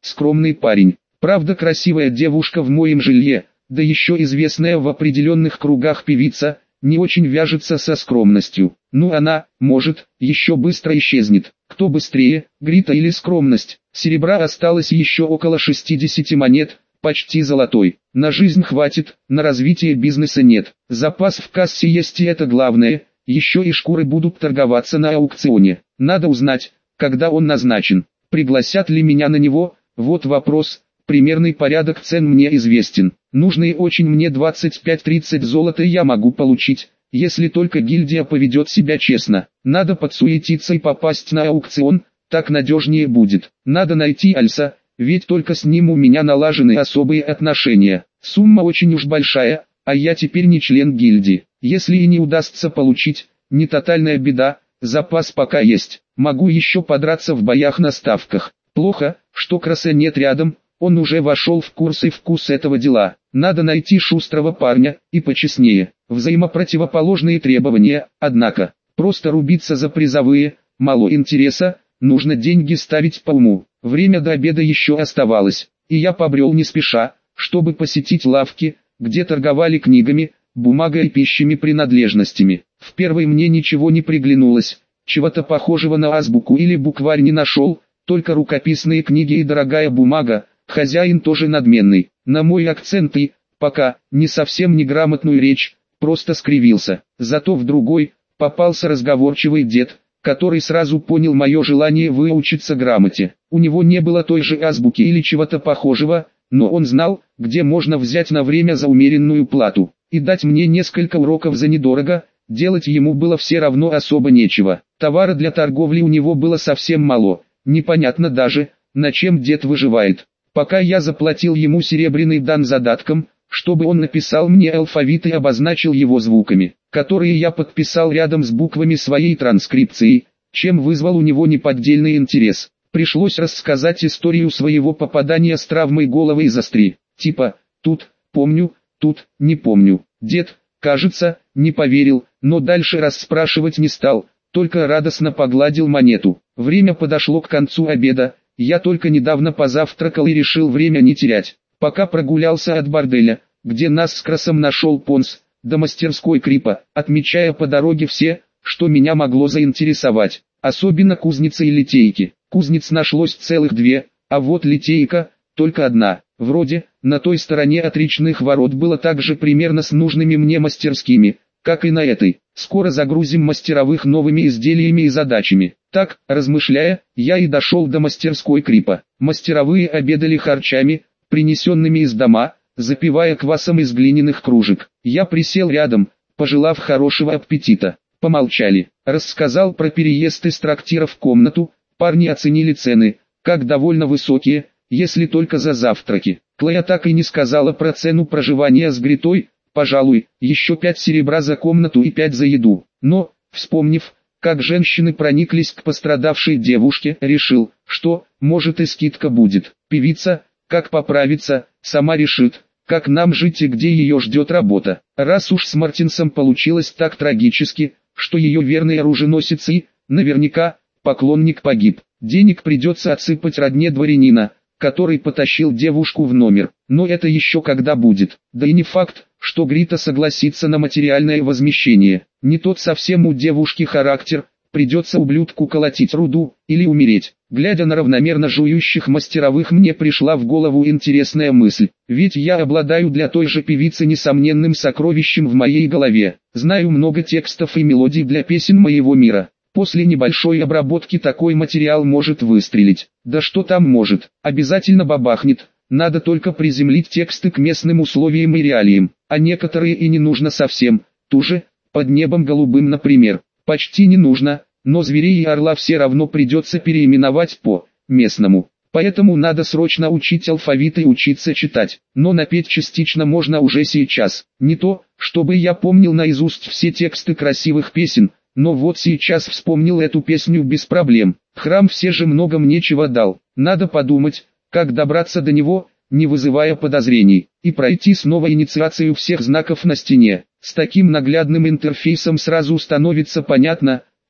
S1: скромный парень. Правда, красивая девушка в моем жилье, да еще известная в определенных кругах певица, не очень вяжется со скромностью. Ну она, может, еще быстро исчезнет. Кто быстрее, Грита или скромность? Серебра осталось еще около шестидесяти монет, почти золотой. На жизнь хватит, на развитие бизнеса нет. Запас в кассе есть, и это главное. Еще и шкуры будут торговаться на аукционе. Надо узнать, когда он назначен. Пригласят ли меня на него? Вот вопрос. Примерный порядок цен мне известен. Нужные очень мне двадцать пять-тридцать золота я могу получить, если только гильдия поведет себя честно. Надо подсуетиться и попасть на аукцион, так надежнее будет. Надо найти Альса, ведь только с ним у меня налажены особые отношения. Сумма очень уж большая, а я теперь не член гильдии. Если и не удастся получить, не тотальная беда, запас пока есть. Могу еще подраться в боях на ставках. Плохо, что Краса нет рядом. Он уже вошел в курс и вкус этого дела. Надо найти шустрого парня, и почестнее. Взаимопротивоположные требования, однако. Просто рубиться за призовые, мало интереса, нужно деньги ставить по уму. Время до обеда еще оставалось, и я побрел не спеша, чтобы посетить лавки, где торговали книгами, бумагой и пищими принадлежностями. В первой мне ничего не приглянулось, чего-то похожего на азбуку или букварь не нашел, только рукописные книги и дорогая бумага. Хозяин тоже надменный, на мой акцент и, пока, не совсем неграмотную речь, просто скривился. Зато в другой, попался разговорчивый дед, который сразу понял мое желание выучиться грамоте. У него не было той же азбуки или чего-то похожего, но он знал, где можно взять на время за умеренную плату, и дать мне несколько уроков за недорого. Делать ему было все равно особо нечего. Товара для торговли у него было совсем мало, непонятно даже, на чем дед выживает. Пока я заплатил ему серебряный дан задатком, чтобы он написал мне алфавит и обозначил его звуками, которые я подписал рядом с буквами своей транскрипции, чем вызвал у него неподдельный интерес. Пришлось рассказать историю своего попадания с травмой головы из остри, типа «тут, помню, тут, не помню». Дед, кажется, не поверил, но дальше расспрашивать не стал, только радостно погладил монету. Время подошло к концу обеда. Я только недавно позавтракал и решил время не терять. Пока прогулялся от борделя, где нас с Красом нашел Понс, до мастерской Крипа, отмечая по дороге все, что меня могло заинтересовать. Особенно кузницы и литейки. Кузниц нашлось целых две, а вот литейка, только одна. Вроде, на той стороне от речных ворот было также примерно с нужными мне мастерскими, как и на этой. Скоро загрузим мастеровых новыми изделиями и задачами. Так, размышляя, я и дошел до мастерской Крипа. Мастеровые обедали харчами, принесенными из дома, запивая квасом из глиняных кружек. Я присел рядом, пожелав хорошего аппетита. Помолчали. Рассказал про переезд из трактира в комнату. Парни оценили цены, как довольно высокие, если только за завтраки. Клэя так и не сказала про цену проживания с Гритой. Пожалуй, еще пять серебра за комнату и пять за еду. Но, вспомнив, как женщины прониклись к пострадавшей девушке, решил, что, может, и скидка будет. Певица, как поправиться, сама решит, как нам жить и где ее ждет работа. Раз уж с Мартинсом получилось так трагически, что ее верный оруженосец и, наверняка, поклонник погиб. Денег придется отсыпать родне дворянина, который потащил девушку в номер. Но это еще когда будет. Да и не факт, что Грита согласится на материальное возмещение. Не тот совсем у девушки характер, придется ублюдку колотить руду, или умереть. Глядя на равномерно жующих мастеровых, мне пришла в голову интересная мысль. Ведь я обладаю для той же певицы несомненным сокровищем в моей голове. Знаю много текстов и мелодий для песен моего мира. После небольшой обработки такой материал может выстрелить. Да что там может, обязательно бабахнет. Надо только приземлить тексты к местным условиям и реалиям, а некоторые и не нужно совсем. Ту же, под небом голубым, например, почти не нужно, но зверей и орла все равно придется переименовать по местному. Поэтому надо срочно учить алфавит и учиться читать, но напеть частично можно уже сейчас. Не то, чтобы я помнил наизусть все тексты красивых песен, но вот сейчас вспомнил эту песню без проблем. Храм все же много мне чего дал, надо подумать, как добраться до него, не вызывая подозрений, и пройти снова инициацию всех знаков на стене. С таким наглядным интерфейсом сразу становится понятно,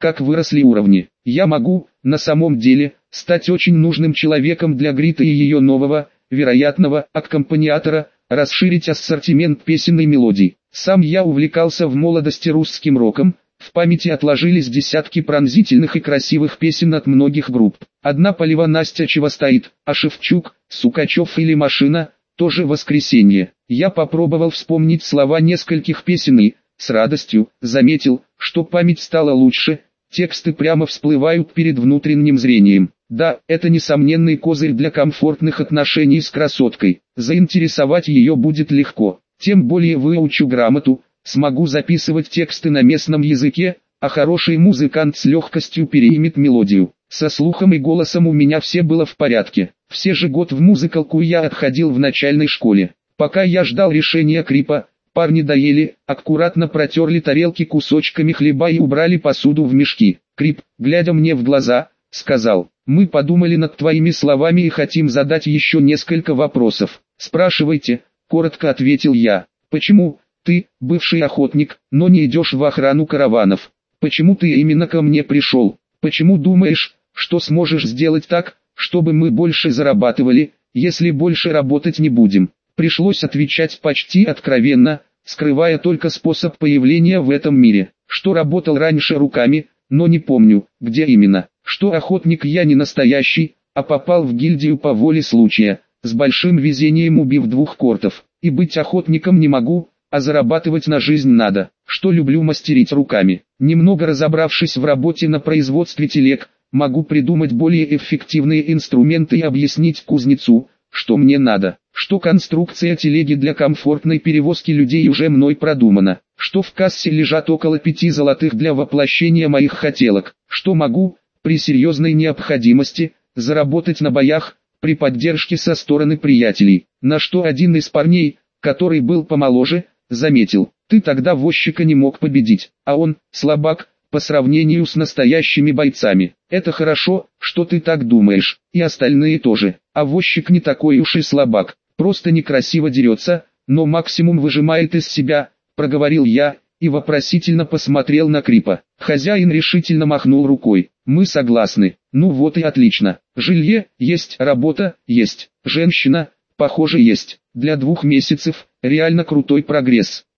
S1: как выросли уровни. Я могу, на самом деле, стать очень нужным человеком для Гриты и ее нового, вероятного, аккомпаниатора, расширить ассортимент песен и мелодий. Сам я увлекался в молодости русским роком, в памяти отложились десятки пронзительных и красивых песен от многих групп. Одна полева Настя чего стоит, а Шевчук, Сукачев или Машина, тоже воскресенье. Я попробовал вспомнить слова нескольких песен и, с радостью, заметил, что память стала лучше, тексты прямо всплывают перед внутренним зрением. Да, это несомненный козырь для комфортных отношений с красоткой. Заинтересовать ее будет легко. Тем более выучу грамоту, смогу записывать тексты на местном языке, а хороший музыкант с легкостью переимет мелодию. Со слухом и голосом у меня все было в порядке. Все же год в музыкалку я отходил в начальной школе. Пока я ждал решения Крипа, парни доели, аккуратно протерли тарелки кусочками хлеба и убрали посуду в мешки. Крип, глядя мне в глаза, сказал: «Мы подумали над твоими словами и хотим задать еще несколько вопросов». «Спрашивайте», — коротко ответил я. «Почему ты, бывший охотник, но не идешь в охрану караванов? Почему ты именно ко мне пришел? Почему думаешь, что сможешь сделать так, чтобы мы больше зарабатывали, если больше работать не будем?» Пришлось отвечать почти откровенно, скрывая только способ появления в этом мире. Что работал раньше руками, но не помню, где именно. Что охотник я не настоящий, а попал в гильдию по воле случая, с большим везением убив двух кортов. И быть охотником не могу, а зарабатывать на жизнь надо. Что люблю мастерить руками. Немного разобравшись в работе на производстве телег, могу придумать более эффективные инструменты и объяснить кузнецу, что мне надо. Что конструкция телеги для комфортной перевозки людей уже мной продумана. Что в кассе лежат около пяти золотых для воплощения моих хотелок. Что могу, при серьезной необходимости, заработать на боях, при поддержке со стороны приятелей. На что один из парней, который был помоложе, заметил: «Ты тогда возчика не мог победить, а он, слабак, по сравнению с настоящими бойцами». Это хорошо, что ты так думаешь, и остальные тоже. А возчик не такой уж и слабак, просто некрасиво дерется, но максимум выжимает из себя, проговорил я, и вопросительно посмотрел на Крипа. Хозяин решительно махнул рукой. Мы согласны. Ну вот и отлично. Жилье есть, работа есть, женщина, похоже, есть. Для двух месяцев реально крутой прогресс.